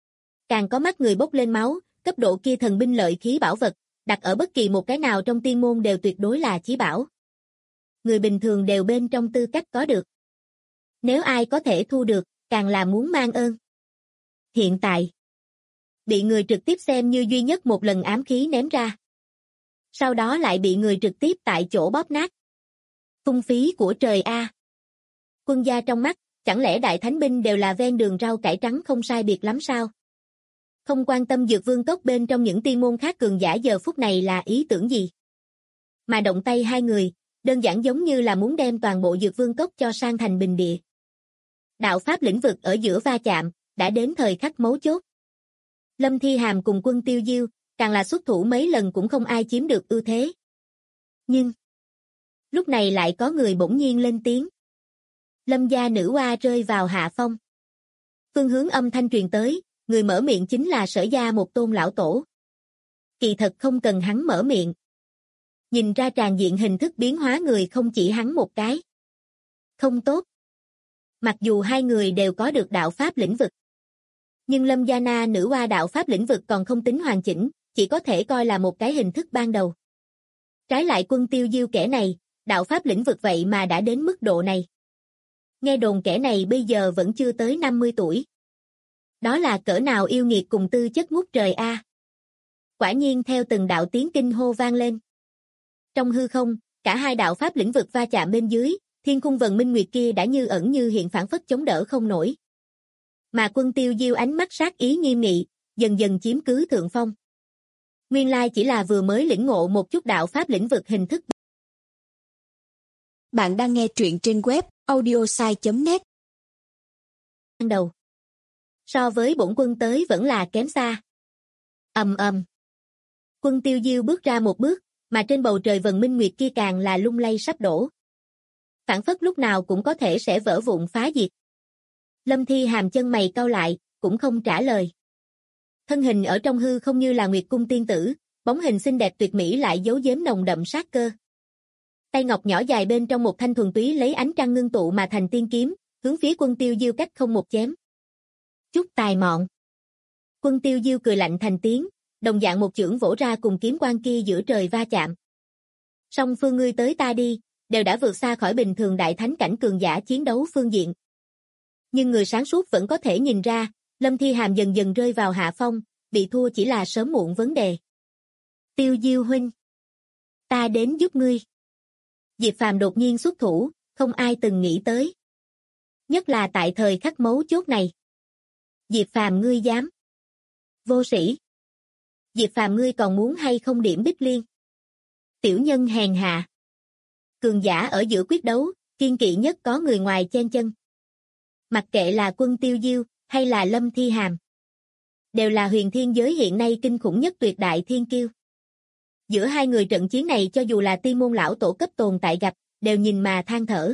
Càng có mắt người bốc lên máu, cấp độ kia thần binh lợi khí bảo vật, đặt ở bất kỳ một cái nào trong tiên môn đều tuyệt đối là chí bảo. Người bình thường đều bên trong tư cách có được. Nếu ai có thể thu được, càng là muốn mang ơn. Hiện tại, bị người trực tiếp xem như duy nhất một lần ám khí ném ra. Sau đó lại bị người trực tiếp tại chỗ bóp nát. Phung phí của trời a. Quân gia trong mắt, chẳng lẽ đại thánh binh đều là ven đường rau cải trắng không sai biệt lắm sao? Không quan tâm Dược Vương cốc bên trong những tiên môn khác cường giả giờ phút này là ý tưởng gì. Mà động tay hai người, đơn giản giống như là muốn đem toàn bộ Dược Vương cốc cho sang thành bình địa. Đạo pháp lĩnh vực ở giữa va chạm, đã đến thời khắc mấu chốt. Lâm Thi Hàm cùng Quân Tiêu Diêu, càng là xuất thủ mấy lần cũng không ai chiếm được ưu thế. Nhưng, lúc này lại có người bỗng nhiên lên tiếng. Lâm gia nữ oa rơi vào hạ phong. Phương hướng âm thanh truyền tới, người mở miệng chính là Sở gia một tôn lão tổ. Kỳ thật không cần hắn mở miệng. Nhìn ra tràn diện hình thức biến hóa người không chỉ hắn một cái. Không tốt. Mặc dù hai người đều có được đạo pháp lĩnh vực. Nhưng Lâm Gia Na nữ oa đạo pháp lĩnh vực còn không tính hoàn chỉnh, chỉ có thể coi là một cái hình thức ban đầu. Trái lại Quân Tiêu Diêu kẻ này, đạo pháp lĩnh vực vậy mà đã đến mức độ này. Nghe đồn kẻ này bây giờ vẫn chưa tới 50 tuổi. Đó là cỡ nào yêu nghiệt cùng tư chất ngút trời a. Quả nhiên theo từng đạo tiếng kinh hô vang lên. Trong hư không, cả hai đạo pháp lĩnh vực va chạm bên dưới, thiên cung vần minh nguyệt kia đã như ẩn như hiện phản phất chống đỡ không nổi. Mà Quân Tiêu Diêu ánh mắt sát ý nghiêm nghị, dần dần chiếm cứ thượng phong. Nguyên lai chỉ là vừa mới lĩnh ngộ một chút đạo pháp lĩnh vực hình thức. Bạn đang nghe truyện trên web audiosai.net. Ban đầu, so với bổn quân tới vẫn là kém xa. Ầm ầm. Quân Tiêu Diêu bước ra một bước, mà trên bầu trời vần minh nguyệt kia càng là lung lay sắp đổ. Phản phất lúc nào cũng có thể sẽ vỡ vụn phá diệt. Lâm Thi Hàm chân mày cau lại, cũng không trả lời. Thân hình ở trong hư không như là nguyệt cung tiên tử, bóng hình xinh đẹp tuyệt mỹ lại giấu giếm nồng đậm sát cơ. Tay ngọc nhỏ dài bên trong một thanh thuần túy lấy ánh trăng ngưng tụ mà thành tiên kiếm, hướng phía Quân Tiêu Diêu cách không một chém. Chút tài mọn. Quân Tiêu Diêu cười lạnh thành tiếng, đồng dạng một chưởng vỗ ra cùng kiếm quang kia giữa trời va chạm. Song phương ngươi tới ta đi, đều đã vượt xa khỏi bình thường đại thánh cảnh cường giả chiến đấu phương diện. Nhưng người sáng suốt vẫn có thể nhìn ra, Lâm Thi Hàm dần dần rơi vào hạ phong, bị thua chỉ là sớm muộn vấn đề. Tiêu Diêu huynh, ta đến giúp ngươi. Diệp Phàm đột nhiên xuất thủ, không ai từng nghĩ tới. Nhất là tại thời khắc mấu chốt này. Diệp Phàm ngươi dám. Vô sĩ. Diệp Phàm ngươi còn muốn hay không điểm Bích Liên? Tiểu nhân hèn hạ. Cường giả ở giữa quyết đấu, kiên kỵ nhất có người ngoài chen chân. Mặc kệ là Quân Tiêu Diêu, hay là Lâm Thi Hàm. Đều là huyền thiên giới hiện nay kinh khủng nhất tuyệt đại thiên kiêu. Giữa hai người trận chiến này cho dù là tiên môn lão tổ cấp tồn tại gặp, đều nhìn mà than thở.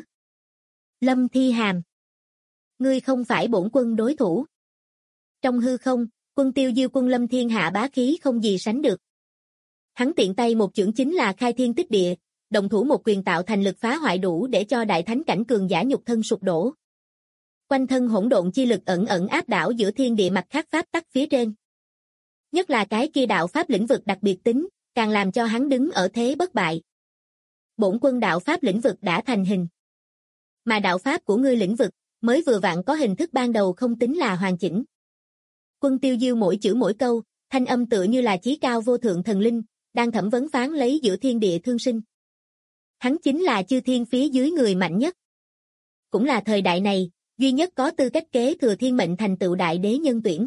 Lâm Thi Hàm. Ngươi không phải bổn quân đối thủ. Trong hư không, Quân Tiêu Diêu quân lâm thiên hạ bá khí không gì sánh được. Hắn tiện tay một chưởng chính là khai thiên tích địa, động thủ một quyền tạo thành lực phá hoại đủ để cho đại thánh cảnh cường giả nhục thân sụp đổ. Quanh thân hỗn độn chi lực ẩn ẩn áp đảo giữa thiên địa mặt khác pháp tắc phía trên. Nhất là cái kia đạo pháp lĩnh vực đặc biệt tính, càng làm cho hắn đứng ở thế bất bại. Bổn quân đạo pháp lĩnh vực đã thành hình. Mà đạo pháp của ngươi lĩnh vực, mới vừa vặn có hình thức ban đầu không tính là hoàn chỉnh. Quân Tiêu Diêu mỗi chữ mỗi câu, thanh âm tựa như là chí cao vô thượng thần linh, đang thẩm vấn phán lấy giữa thiên địa thương sinh. Hắn chính là chư thiên phía dưới người mạnh nhất. Cũng là thời đại này, duy nhất có tư cách kế thừa thiên mệnh thành tựu đại đế nhân tuyển.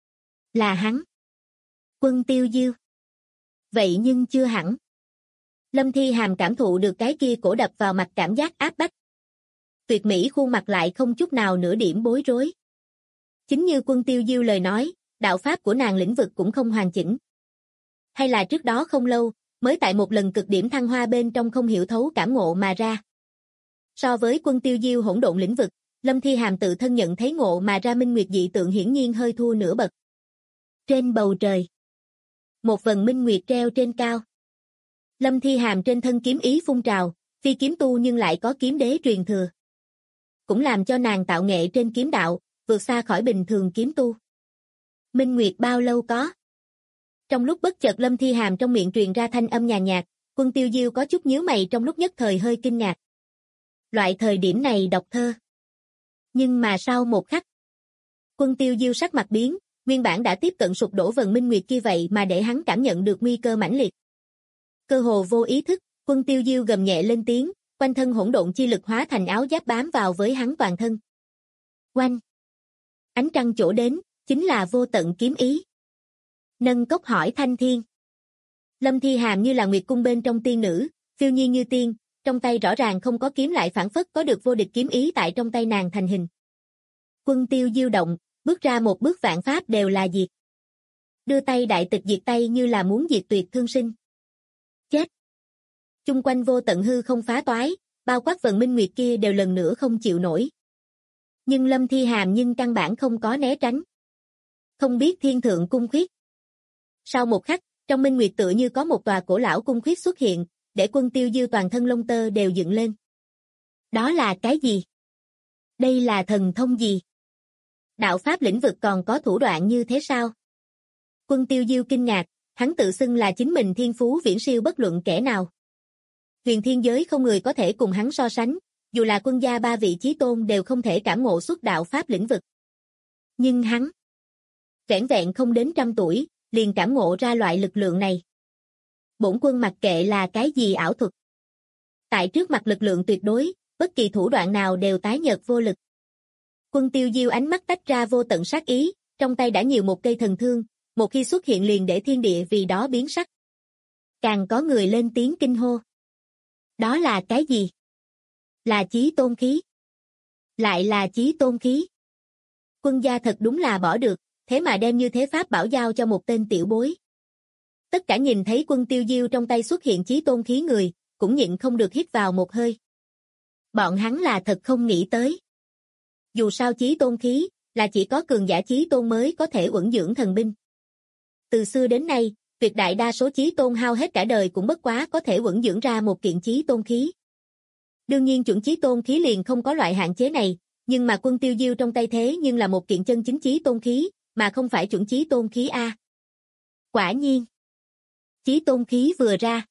Là hắn. Quân Tiêu Diêu. Vậy nhưng chưa hẳn. Lâm Thi Hàm cảm thụ được cái kia cổ đập vào mặt cảm giác áp bách. Tuyệt mỹ khuôn mặt lại không chút nào nửa điểm bối rối. Chính như Quân Tiêu Diêu lời nói, đạo pháp của nàng lĩnh vực cũng không hoàn chỉnh. Hay là trước đó không lâu, mới tại một lần cực điểm thăng hoa bên trong không hiểu thấu cảm ngộ mà ra. So với Quân Tiêu Diêu hỗn độn lĩnh vực, Lâm Thi Hàm tự thân nhận thấy ngộ mà ra minh nguyệt dị tượng hiển nhiên hơi thua nửa bậc. Trên bầu trời, một vầng minh nguyệt treo trên cao. Lâm Thi Hàm trên thân kiếm ý phun trào, phi kiếm tu nhưng lại có kiếm đế truyền thừa. Cũng làm cho nàng tạo nghệ trên kiếm đạo, vượt xa khỏi bình thường kiếm tu. Minh nguyệt bao lâu có? Trong lúc bất chợt Lâm Thi Hàm trong miệng truyền ra thanh âm nhàn nhạt, Quân Tiêu Diêu có chút nhíu mày trong lúc nhất thời hơi kinh ngạc. Loại thời điểm này đọc thơ. Nhưng mà sau một khắc, Quân Tiêu Diêu sắc mặt biến, nguyên bản đã tiếp cận sụp đổ vầng minh nguyệt kia vậy mà để hắn cảm nhận được nguy cơ mãnh liệt. Cơ hồ vô ý thức, Quân Tiêu Diêu gầm nhẹ lên tiếng, quanh thân hỗn độn chi lực hóa thành áo giáp bám vào với hắn toàn thân. Oanh! Ánh trăng chỗ đến, chính là vô tận kiếm ý. Nâng cốc hỏi thanh thiên. Lâm Thi Hàm như là nguyệt cung bên trong tiên nữ, phiêu nhiên như tiên, trong tay rõ ràng không có kiếm lại phản phất có được vô địch kiếm ý tại trong tay nàng thành hình. Quân Tiêu Diêu động, bước ra một bước vạn pháp đều là diệt. Đưa tay đại tịch diệt tay như là muốn diệt tuyệt thương sinh. Chết! Chung quanh vô tận hư không phá toái, bao quát vầng minh nguyệt kia đều lần nữa không chịu nổi. Nhưng Lâm Thi Hàm nhưng căn bản không có né tránh. Không biết thiên thượng cung khuyết. Sau một khắc, trong minh nguyệt tựa như có một tòa cổ lão cung khuyết xuất hiện, để Quân Tiêu Diêu toàn thân lông tơ đều dựng lên. Đó là cái gì? Đây là thần thông gì? Đạo pháp lĩnh vực còn có thủ đoạn như thế sao? Quân Tiêu Diêu kinh ngạc, hắn tự xưng là chính mình thiên phú viễn siêu bất luận kẻ nào. Huyền thiên giới không người có thể cùng hắn so sánh, dù là quân gia ba vị chí tôn đều không thể cảm ngộ xuất đạo pháp lĩnh vực. Nhưng hắn, vẻn vẹn không đến 100 tuổi, liền cảm ngộ ra loại lực lượng này. Bổn quân mặc kệ là cái gì ảo thuật. Tại trước mặt lực lượng tuyệt đối, bất kỳ thủ đoạn nào đều tái nhợt vô lực. Quân Tiêu Diêu ánh mắt tách ra vô tận sát ý, trong tay đã nhiều một cây thần thương, một khi xuất hiện liền để thiên địa vì đó biến sắc. Càng có người lên tiếng kinh hô. Đó là cái gì? Là chí tôn khí. Lại là chí tôn khí. Quân gia thật đúng là bỏ được, thế mà đem như thế pháp bảo giao cho một tên tiểu bối. Tất cả nhìn thấy Quân Tiêu Diêu trong tay xuất hiện chí tôn khí người, cũng nhịn không được hít vào một hơi. Bọn hắn là thật không nghĩ tới. Dù sao chí tôn khí, là chỉ có cường giả chí tôn mới có thể uẩn dưỡng thần binh. Từ xưa đến nay, tuyệt đại đa số chí tôn hao hết cả đời cũng bất quá có thể uẩn dưỡng ra một kiện chí tôn khí. Đương nhiên chuẩn chí tôn khí liền không có loại hạn chế này, nhưng mà Quân Tiêu Diêu trong tay thế nhưng là một kiện chân chính chí tôn khí, mà không phải chuẩn chí tôn khí A. Quả nhiên. Chí tôn khí vừa ra.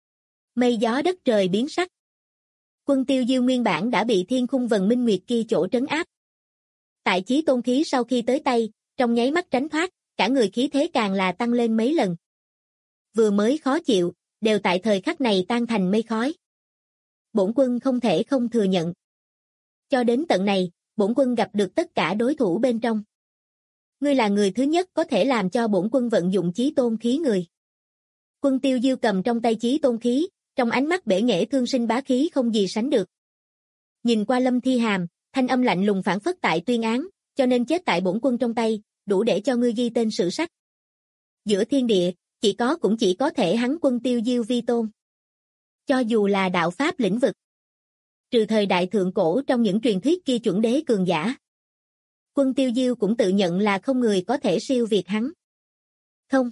Mây gió đất trời biến sắc. Quân Tiêu Diêu nguyên bản đã bị thiên khung vầng minh nguyệt kia chỗ trấn áp. Tại chí tôn khí sau khi tới tay, trong nháy mắt tránh thoát, cả người khí thế càng là tăng lên mấy lần. Vừa mới khó chịu, đều tại thời khắc này tan thành mây khói. Bổn quân không thể không thừa nhận. Cho đến tận này, bổn quân gặp được tất cả đối thủ bên trong. Ngươi là người thứ nhất có thể làm cho bổn quân vận dụng chí tôn khí người. Quân Tiêu Diêu cầm trong tay chí tôn khí, trong ánh mắt bể nghệ thương sinh bá khí không gì sánh được. Nhìn qua Lâm Thi Hàm, thanh âm lạnh lùng phản phất tại tuyên án, cho nên chết tại bổn quân trong tay, đủ để cho ngươi ghi tên sử sách. Giữa thiên địa, cũng chỉ có thể hắn Quân Tiêu Diêu vi tôn. Cho dù là đạo pháp lĩnh vực. Trừ thời đại thượng cổ trong những truyền thuyết kia chuẩn đế cường giả. Quân Tiêu Diêu cũng tự nhận là không người có thể siêu việt hắn. Không.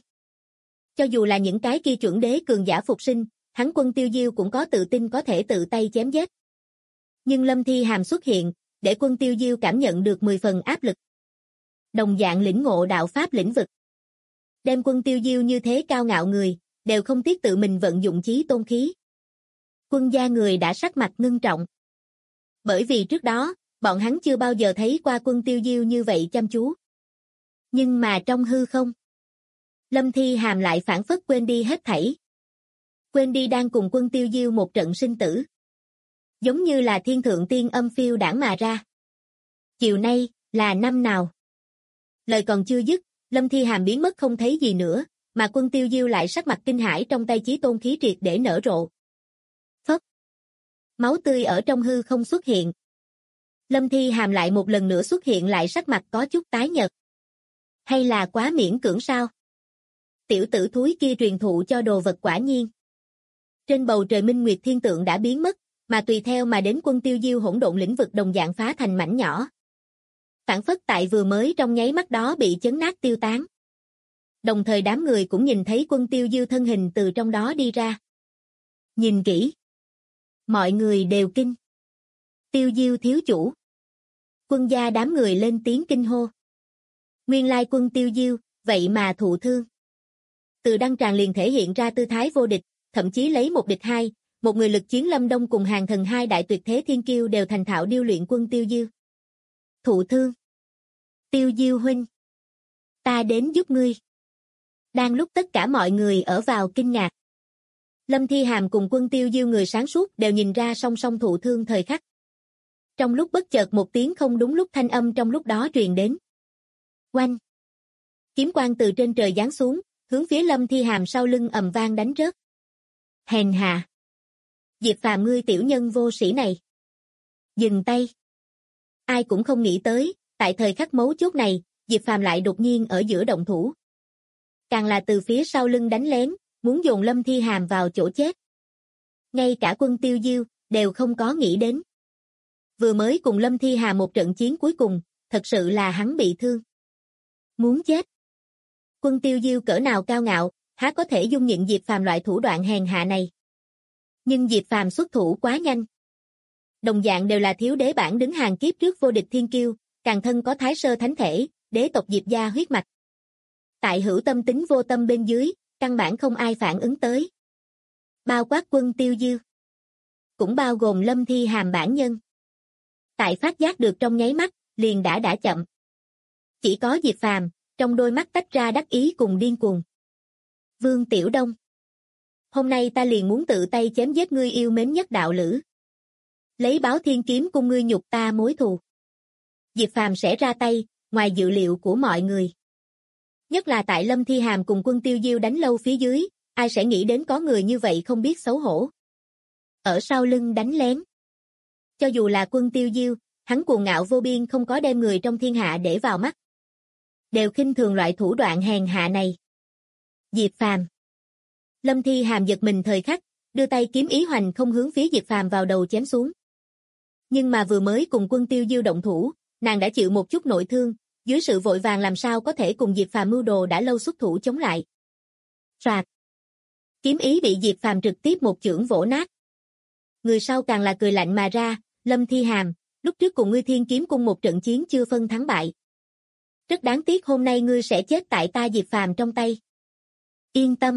Cho dù là những cái kia chuẩn đế cường giả phục sinh, hắn Quân Tiêu Diêu cũng có tự tin có thể tự tay chém giết. Nhưng Lâm Thi Hàm xuất hiện, để Quân Tiêu Diêu cảm nhận được 10 phần áp lực. Đồng dạng lĩnh ngộ đạo pháp lĩnh vực. Đem Quân Tiêu Diêu như thế cao ngạo người, đều không tiếc tự mình vận dụng chí tôn khí. Quân gia người đã sắc mặt ngưng trọng. Bởi vì trước đó, bọn hắn chưa bao giờ thấy qua Quân Tiêu Diêu như vậy chăm chú. Nhưng mà trong hư không, Lâm Thi Hàm lại phản phất quên đi hết thảy. Quên đi đang cùng Quân Tiêu Diêu một trận sinh tử. Giống như là thiên thượng tiên âm phiêu đãng mà ra. Chiều nay, là năm nào? Lời còn chưa dứt, Lâm Thi Hàm biến mất không thấy gì nữa, mà Quân Tiêu Diêu lại sắc mặt kinh hãi, trong tay chí tôn khí triệt để nở rộ. Phất. Máu tươi ở trong hư không xuất hiện. Lâm Thi Hàm lại một lần nữa xuất hiện, lại sắc mặt có chút tái nhợt. Hay là quá miễn cưỡng sao? Tiểu tử thúi kia truyền thụ cho đồ vật quả nhiên. Trên bầu trời minh nguyệt thiên tượng đã biến mất, mà tùy theo mà đến Quân Tiêu Diêu hỗn độn lĩnh vực đồng dạng phá thành mảnh nhỏ. Phản phất tại vừa mới trong nháy mắt đó bị chấn nát tiêu tán. Đồng thời đám người cũng nhìn thấy Quân Tiêu Diêu thân hình từ trong đó đi ra. Nhìn kỹ. Mọi người đều kinh. Tiêu Diêu thiếu chủ. Quân gia đám người lên tiếng kinh hô. Nguyên lai Quân Tiêu Diêu, vậy mà thụ thương. Từ đăng tràng liền thể hiện ra tư thái vô địch, thậm chí lấy một địch hai, một người lực chiến Lâm Đông cùng Hàng Thần hai đại tuyệt thế thiên kiêu đều thành thạo điêu luyện Quân Tiêu Diêu. Thụ thương. Tiêu Diêu huynh. Ta đến giúp ngươi. Đang lúc tất cả mọi người ở vào kinh ngạc. Lâm Thi Hàm cùng Quân Tiêu Diêu người sáng suốt đều nhìn ra song song thụ thương thời khắc. Trong lúc bất chợt một tiếng không đúng lúc thanh âm trong lúc đó truyền đến. Oanh. Kiếm quang từ trên trời giáng xuống, hướng phía Lâm Thi Hàm sau lưng ầm vang đánh rớt. Hèn hạ. Diệp Phàm ngươi tiểu nhân vô sĩ này. Dừng tay. Ai cũng không nghĩ tới, tại thời khắc mấu chốt này, Diệp Phàm lại đột nhiên ở giữa động thủ. Càng là từ phía sau lưng đánh lén, muốn dồn Lâm Thi Hàm vào chỗ chết. Ngay cả Quân Tiêu Diêu đều không có nghĩ đến. Vừa mới cùng Lâm Thi Hàm một trận chiến cuối cùng, thật sự là hắn bị thương. Muốn chết. Quân Tiêu Diêu cỡ nào cao ngạo, há có thể dung nhịn Diệp Phàm loại thủ đoạn hèn hạ này. Nhưng Diệp Phàm xuất thủ quá nhanh. Đồng dạng đều là thiếu đế bản đứng hàng kiếp trước vô địch thiên kiêu, càng thân có thái sơ thánh thể, đế tộc Diệp gia huyết mạch. Tại hữu tâm tính vô tâm bên dưới, căn bản không ai phản ứng tới. Bao quát Quân Tiêu Diêu. Cũng bao gồm Lâm Thi Hàm bản nhân. Tại phát giác được trong nháy mắt, liền đã chậm. Chỉ có Diệp Phàm, trong đôi mắt tách ra đắc ý cùng điên cuồng. Vương Tiểu Đông. Hôm nay ta liền muốn tự tay chém giết ngươi yêu mến nhất đạo lữ. Lấy báo thiên kiếm cung ngươi nhục ta mối thù. Diệp Phàm sẽ ra tay, ngoài dự liệu của mọi người. Nhất là tại Lâm Thi Hàm cùng Quân Tiêu Diêu đánh lâu phía dưới, ai sẽ nghĩ đến có người như vậy không biết xấu hổ. Ở sau lưng đánh lén. Cho dù là Quân Tiêu Diêu, hắn cuồng ngạo vô biên không có đem người trong thiên hạ để vào mắt. Đều khinh thường loại thủ đoạn hèn hạ này. Diệp Phàm. Lâm Thi Hàm giật mình thời khắc, đưa tay kiếm ý hoành không hướng phía Diệp Phàm vào đầu chém xuống. Nhưng mà vừa mới cùng Quân Tiêu Diêu động thủ, nàng đã chịu một chút nội thương, dưới sự vội vàng làm sao có thể cùng Diệp Phàm mưu đồ đã lâu xuất thủ chống lại. Phạt. Kiếm ý bị Diệp Phàm trực tiếp một chưởng vỗ nát. Người sau càng là cười lạnh mà ra, Lâm Thi Hàm, lúc trước cùng ngươi Thiên Kiếm Cung một trận chiến chưa phân thắng bại. Rất đáng tiếc hôm nay ngươi sẽ chết tại ta Diệp Phàm trong tay. Yên tâm.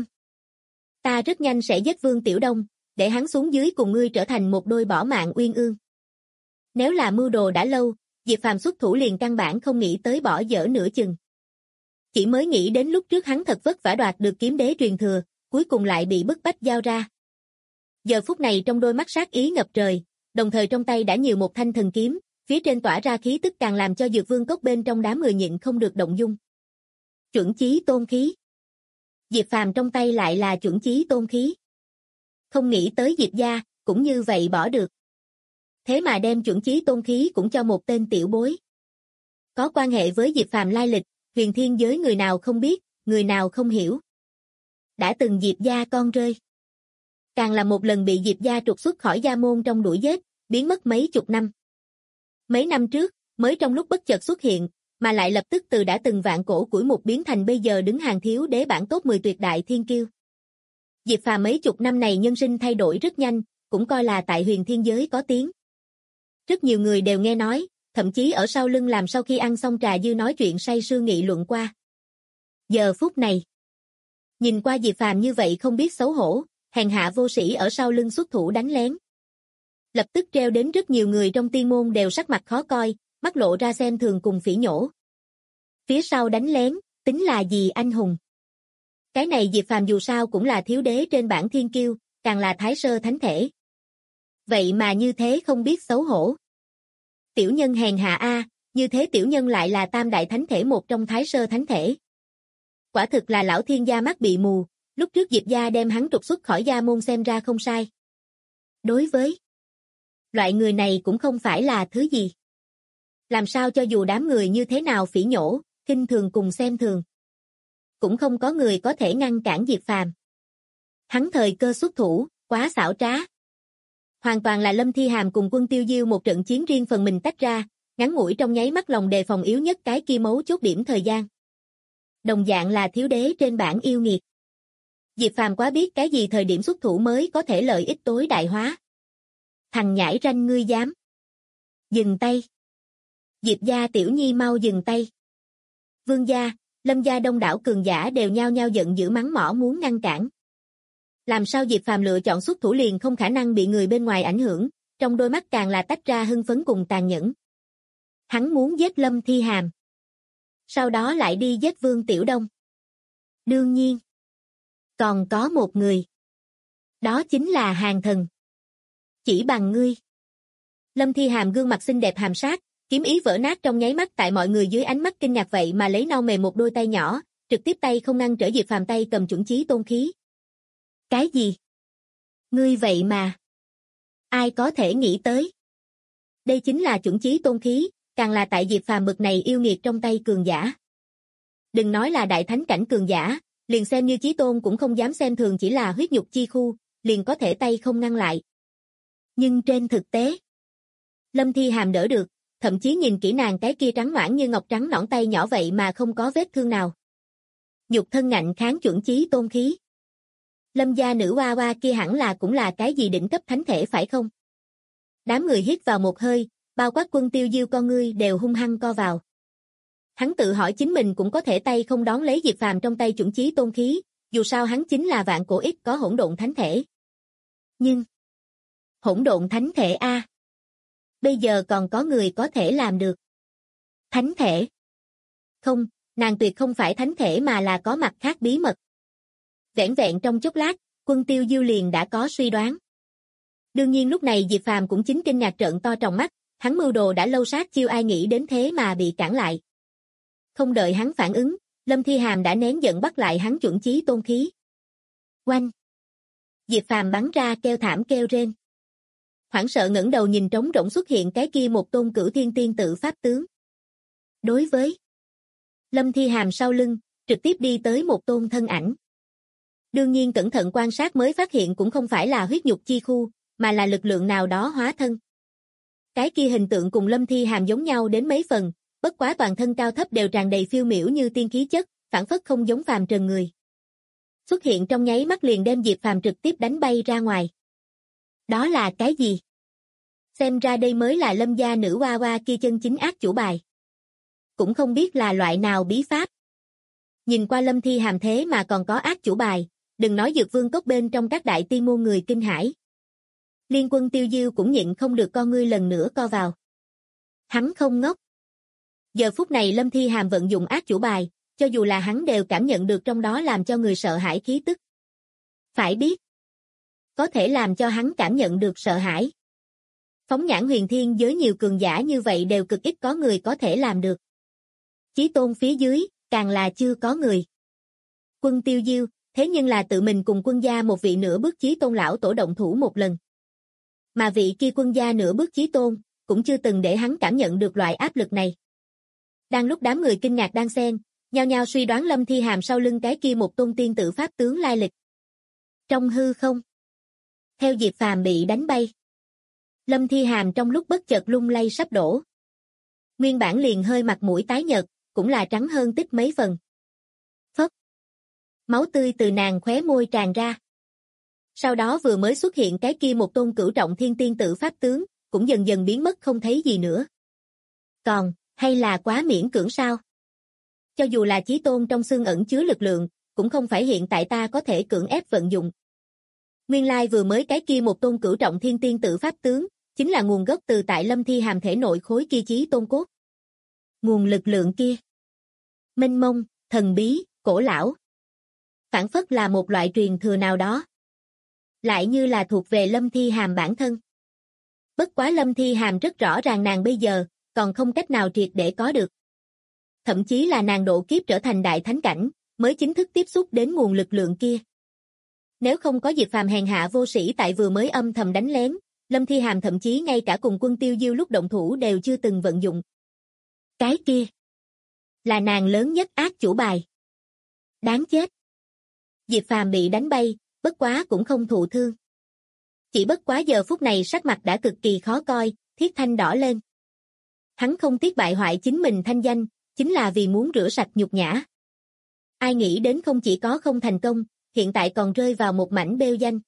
Ta rất nhanh sẽ giết Vương Tiểu Đông, để hắn xuống dưới cùng ngươi trở thành một đôi bỏ mạng uyên ương. Nếu là mưu đồ đã lâu, Diệp Phàm xuất thủ liền căn bản không nghĩ tới bỏ dở nửa chừng. Chỉ mới nghĩ đến lúc trước hắn thật vất vả đoạt được kiếm đế truyền thừa, cuối cùng lại bị bức bách giao ra. Giờ phút này trong đôi mắt sát ý ngập trời, đồng thời trong tay đã nhiều một thanh thần kiếm, phía trên tỏa ra khí tức càng làm cho Dược Vương cốc bên trong đám người nhịn không được động dung. Chuẩn chí tôn khí. Diệp Phàm trong tay lại là chuẩn chí tôn khí. Không nghĩ tới Diệp gia, cũng như vậy bỏ được. Thế mà đem chuẩn chí tôn khí cũng cho một tên tiểu bối. Có quan hệ với Diệp Phàm lai lịch, huyền thiên giới người nào không biết, người nào không hiểu. Đã từng Diệp gia con rơi. Càng là một lần bị Diệp gia trục xuất khỏi gia môn trong đuổi giết, biến mất mấy chục năm. Mấy năm trước, mới trong lúc bất chợt xuất hiện, mà lại lập tức từ đã từng vạn cổ củi mục biến thành bây giờ đứng hàng thiếu đế bảng top 10 tuyệt đại thiên kiêu. Diệp Phàm mấy chục năm này nhân sinh thay đổi rất nhanh, cũng coi là tại huyền thiên giới có tiếng. Rất nhiều người đều nghe nói, thậm chí ở sau lưng làm sau khi ăn xong trà dư nói chuyện say sưa nghị luận qua. Giờ phút này, nhìn qua Diệp Phàm như vậy không biết xấu hổ, hèn hạ vô sĩ ở sau lưng xuất thủ đánh lén. Lập tức treo đến rất nhiều người trong tiên môn đều sắc mặt khó coi, mắt lộ ra xem thường cùng phỉ nhổ. Phía sau đánh lén, tính là gì anh hùng? Cái này Diệp Phàm dù sao cũng là thiếu đế trên bảng thiên kiêu, càng là thái sơ thánh thể. Vậy mà như thế không biết xấu hổ. Tiểu nhân hèn hạ a, như thế tiểu nhân lại là tam đại thánh thể một trong thái sơ thánh thể. Quả thực là lão thiên gia mắt bị mù, lúc trước Diệp gia đem hắn trục xuất khỏi gia môn xem ra không sai. Đối với loại người này cũng không phải là thứ gì. Làm sao cho dù đám người như thế nào phỉ nhổ, khinh thường cùng xem thường, cũng không có người có thể ngăn cản Diệp Phàm. Hắn thời cơ xuất thủ, quá xảo trá. Hoàn toàn là Lâm Thi Hàm cùng Quân Tiêu Diêu một trận chiến riêng phần mình tách ra, ngắn ngủi trong nháy mắt lòng đề phòng yếu nhất cái kia mấu chốt điểm thời gian. Đồng dạng là thiếu đế trên bảng yêu nghiệt. Diệp Phàm quá biết cái gì thời điểm xuất thủ mới có thể lợi ích tối đại hóa. Thằng nhãi ranh ngươi dám. Dừng tay. Diệp gia tiểu nhi mau dừng tay. Vương gia, Lâm gia đông đảo cường giả đều nhao nhao giận dữ mắng mỏ muốn ngăn cản. Làm sao Diệp Phàm lựa chọn xuất thủ liền không khả năng bị người bên ngoài ảnh hưởng, trong đôi mắt càng là tách ra hưng phấn cùng tàn nhẫn. Hắn muốn giết Lâm Thi Hàm. Sau đó lại đi giết Vương Tiểu Đông. Đương nhiên. Còn có một người. Đó chính là Hàn Thần. Chỉ bằng ngươi. Lâm Thi Hàm gương mặt xinh đẹp hàm sát, kiếm ý vỡ nát trong nháy mắt tại mọi người dưới ánh mắt kinh ngạc vậy mà lấy nau mềm một đôi tay nhỏ, trực tiếp tay không ngăn trở Diệp Phàm tay cầm chuẩn chí tôn khí. Cái gì? Ngươi vậy mà. Ai có thể nghĩ tới? Đây chính là chuẩn chí tôn khí, càng là tại Diệp Phàm bực này yêu nghiệt trong tay cường giả. Đừng nói là đại thánh cảnh cường giả, liền xem như chí tôn cũng không dám xem thường chỉ là huyết nhục chi khu, liền có thể tay không ngăn lại. Nhưng trên thực tế, Lâm Thi Hàm đỡ được, thậm chí nhìn kỹ nàng cái kia trắng nõn như ngọc trắng nõn tay nhỏ vậy mà không có vết thương nào. Nhục thân ngạnh kháng chuẩn chí tôn khí. Lâm gia nữ hoa hoa kia hẳn là cũng là cái gì đỉnh cấp thánh thể phải không? Đám người hít vào một hơi, bao quát Quân Tiêu Diêu con ngươi đều hung hăng co vào. Hắn tự hỏi chính mình cũng có thể tay không đón lấy Diệp Phàm trong tay chuẩn chí tôn khí, dù sao hắn chính là vạn cổ ít có hỗn độn thánh thể. Nhưng hỗn độn thánh thể a, bây giờ còn có người có thể làm được. Thánh thể? Không, nàng tuyệt không phải thánh thể mà là có mặt khác bí mật. Vẻn vẹn trong chốc lát, Quân Tiêu Diêu liền đã có suy đoán. Đương nhiên lúc này Diệp Phàm cũng chính kinh ngạc trợn to tròng mắt, hắn mưu đồ đã lâu sát chiêu ai nghĩ đến thế mà bị cản lại. Không đợi hắn phản ứng, Lâm Thi Hàm đã nén giận bắt lại hắn chuẩn chí tôn khí. Oanh! Diệp Phàm bắn ra kêu thảm kêu rên. Hoảng sợ ngẩng đầu nhìn trống rỗng xuất hiện cái kia một tôn cửu thiên tiên tự pháp tướng. Đối với Lâm Thi Hàm sau lưng, trực tiếp đi tới một tôn thân ảnh. Đương nhiên cẩn thận quan sát mới phát hiện cũng không phải là huyết nhục chi khu, mà là lực lượng nào đó hóa thân. Cái kia hình tượng cùng Lâm Thi Hàm giống nhau đến mấy phần, bất quá toàn thân cao thấp đều tràn đầy phiêu miểu như tiên khí chất, phản phất không giống phàm trần người. Xuất hiện trong nháy mắt liền đem Diệp Phàm trực tiếp đánh bay ra ngoài. Đó là cái gì? Xem ra đây mới là Lâm gia nữ hoa hoa kia chân chính ác chủ bài. Cũng không biết là loại nào bí pháp. Nhìn qua Lâm Thi Hàm thế mà còn có ác chủ bài, đừng nói Dược Vương cốc bên trong các đại tiên môn người kinh hãi. Liên Quân Tiêu Diêu cũng nhịn không được con ngươi lần nữa co vào. Hắn không ngốc. Giờ phút này Lâm Thi Hàm vận dụng ác chủ bài, cho dù là hắn đều cảm nhận được trong đó làm cho người sợ hãi khí tức. Phải biết, có thể làm cho hắn cảm nhận được sợ hãi. Phóng nhãn huyền thiên giới nhiều cường giả như vậy đều cực ít có người có thể làm được. Chí tôn phía dưới, càng là chưa có người. Quân Tiêu Diêu, thế nhưng là tự mình cùng quân gia một vị nửa bước chí tôn lão tổ động thủ một lần. Mà vị kia quân gia nửa bước chí tôn, cũng chưa từng để hắn cảm nhận được loại áp lực này. Đang lúc đám người kinh ngạc đan xen, nhao nhao suy đoán Lâm Thi Hàm sau lưng cái kia một tôn tiên tự pháp tướng lai lịch. Trong hư không, theo Diệp Phàm bị đánh bay, Lâm Thi Hàm trong lúc bất chợt lung lay sắp đổ. Nguyên bản liền hơi mặt mũi tái nhợt, cũng là trắng hơn tích mấy phần. Phất. Máu tươi từ nàng khóe môi tràn ra. Sau đó vừa mới xuất hiện cái kia một tôn cửu trọng thiên tiên tự pháp tướng, cũng dần dần biến mất không thấy gì nữa. Còn, hay là quá miễn cưỡng sao? Cho dù là chí tôn trong xương ẩn chứa lực lượng, cũng không phải hiện tại ta có thể cưỡng ép vận dụng. Nguyên lai vừa mới cái kia một tôn cửu trọng thiên tiên tự pháp tướng, chính là nguồn gốc từ tại Lâm Thi Hàm thể nội khối kia chí tôn cốt. Nguồn lực lượng kia mênh mông, thần bí, cổ lão. Phản phất là một loại truyền thừa nào đó. Lại như là thuộc về Lâm Thi Hàm bản thân. Bất quá Lâm Thi Hàm rất rõ ràng nàng bây giờ, còn không cách nào triệt để có được. Thậm chí là nàng độ kiếp trở thành đại thánh cảnh, mới chính thức tiếp xúc đến nguồn lực lượng kia. Nếu không có Diệp Phàm hèn hạ vô sĩ tại vừa mới âm thầm đánh lén, Lâm Thi Hàm thậm chí ngay cả cùng Quân Tiêu Diêu lúc động thủ đều chưa từng vận dụng. Cái kia là nàng lớn nhất ác chủ bài. Đáng chết. Diệp Phàm bị đánh bay, bất quá cũng không thụ thương. Chỉ bất quá giờ phút này sắc mặt đã cực kỳ khó coi, thiết thanh đỏ lên. Hắn không tiếc bại hoại chính mình thanh danh, chính là vì muốn rửa sạch nhục nhã. Ai nghĩ đến không chỉ có không thành công, hiện tại còn rơi vào một mảnh bêu danh.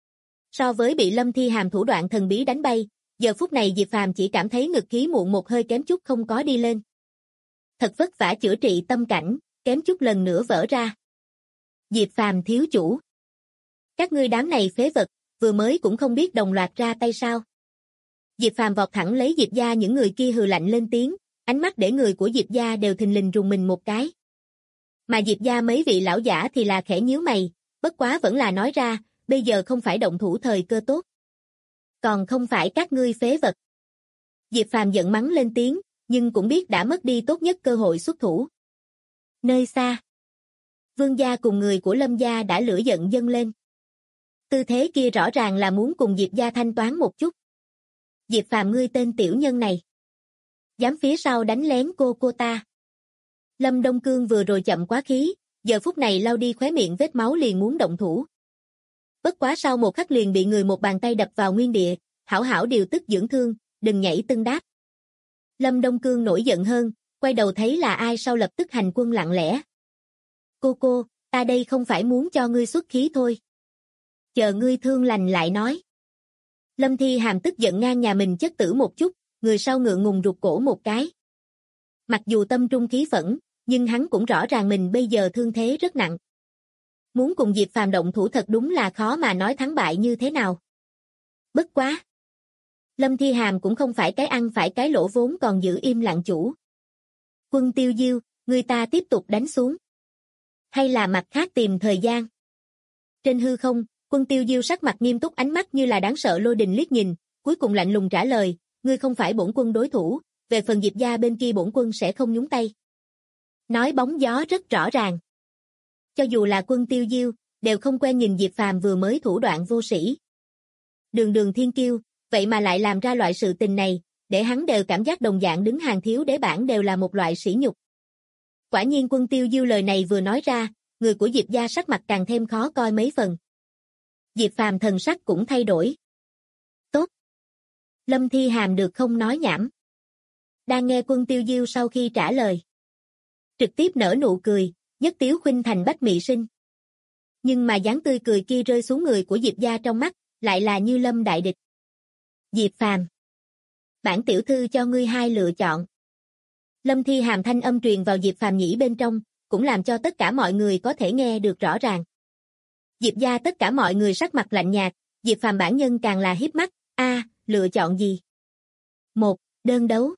So với bị Lâm Thi Hàm thủ đoạn thần bí đánh bay, giờ phút này Diệp Phàm chỉ cảm thấy ngực khí muộn một hơi kém chút không có đi lên. Thật vất vả chữa trị tâm cảnh, kém chút lần nữa vỡ ra. Diệp Phàm thiếu chủ. Các ngươi đám này phế vật, vừa mới cũng không biết đồng loạt ra tay sao. Diệp Phàm vọt thẳng lấy Diệp gia những người kia hừ lạnh lên tiếng, ánh mắt để người của Diệp gia đều thình lình rùng mình một cái. Mà Diệp gia mấy vị lão giả thì là khẽ nhíu mày, bất quá vẫn là nói ra, bây giờ không phải động thủ thời cơ tốt. Còn không phải các ngươi phế vật. Diệp Phàm giận mắng lên tiếng, nhưng cũng biết đã mất đi tốt nhất cơ hội xuất thủ. Nơi xa, Vương gia cùng người của Lâm gia đã lửa giận dâng lên. Tư thế kia rõ ràng là muốn cùng Diệp gia thanh toán một chút. Diệp Phàm ngươi tên tiểu nhân này. Dám phía sau đánh lén cô ta. Lâm Đông Cương vừa rồi chậm quá khí, giờ phút này lau đi khóe miệng vết máu liền muốn động thủ. Bất quá sau một khắc liền bị người một bàn tay đập vào nguyên địa, hảo hảo điều tức dưỡng thương, đừng nhảy tưng đáp. Lâm Đông Cương nổi giận hơn, quay đầu thấy là ai sau lập tức hành quân lặng lẽ. Cô, ta đây không phải muốn cho ngươi xuất khí thôi. Chờ ngươi thương lành lại nói. Lâm Thi Hàm tức giận ngang nhà mình chất tử một chút, người sau ngượng ngùng rụt cổ một cái. Mặc dù tâm trung khí phẫn, nhưng hắn cũng rõ ràng mình bây giờ thương thế rất nặng. Muốn cùng Diệp Phàm động thủ thật đúng là khó mà nói thắng bại như thế nào. Bất quá. Lâm Thi Hàm cũng không phải cái ăn phải cái lỗ vốn còn giữ im lặng chủ. Quân Tiêu Diêu, người ta tiếp tục đánh xuống. Hay là mặt khác tìm thời gian. Trên hư không, Quân Tiêu Diêu sắc mặt nghiêm túc, ánh mắt như là đáng sợ lôi đình liếc nhìn, cuối cùng lạnh lùng trả lời, ngươi không phải bổn quân đối thủ, về phần Diệp gia bên kia bổn quân sẽ không nhúng tay. Nói bóng gió rất rõ ràng. Cho dù là Quân Tiêu Diêu, đều không quen nhìn Diệp Phàm vừa mới thủ đoạn vô sĩ. Đường thiên kiêu, vậy mà lại làm ra loại sự tình này, để hắn đều cảm giác đồng dạng đứng hàng thiếu đế bảng đều là một loại sỉ nhục. Quả nhiên Quân Tiêu Diêu lời này vừa nói ra, người của Diệp gia sắc mặt càng thêm khó coi mấy phần. Diệp Phàm thần sắc cũng thay đổi. Tốt. Lâm Thi Hàm được không nói nhảm. Đang nghe Quân Tiêu Diêu sau khi trả lời. Trực tiếp nở nụ cười, nhất tiếu khuynh thành bách mị sinh. Nhưng mà dáng tươi cười kia rơi xuống người của Diệp gia trong mắt, lại là như lâm đại địch. Diệp Phàm. Bản tiểu thư cho ngươi hai lựa chọn. Lâm Thi Hàm thanh âm truyền vào Diệp Phàm nhĩ bên trong, cũng làm cho tất cả mọi người có thể nghe được rõ ràng. Diệp gia tất cả mọi người sắc mặt lạnh nhạt, Diệp Phàm bản nhân càng là hiếp mắt, lựa chọn gì? 1. Đơn đấu.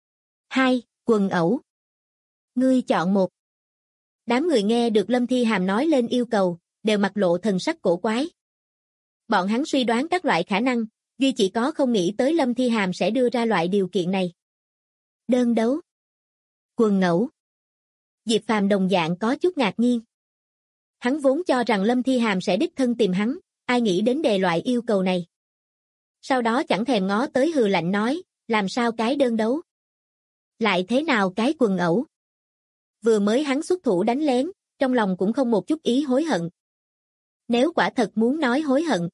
2. Quần ẩu. Ngươi chọn một. Đám người nghe được Lâm Thi Hàm nói lên yêu cầu, đều mặt lộ thần sắc cổ quái. Bọn hắn suy đoán các loại khả năng, duy chỉ có không nghĩ tới Lâm Thi Hàm sẽ đưa ra loại điều kiện này. Đơn đấu. Quần ẩu. Diệp Phàm đồng dạng có chút ngạc nhiên. Hắn vốn cho rằng Lâm Thi Hàm sẽ đích thân tìm hắn, ai nghĩ đến đề loại yêu cầu này. Sau đó chẳng thèm ngó tới hừ lạnh nói, làm sao cái đơn đấu? Lại thế nào cái quần ẩu? Vừa mới hắn xuất thủ đánh lén, trong lòng cũng không một chút ý hối hận. Nếu quả thật muốn nói hối hận,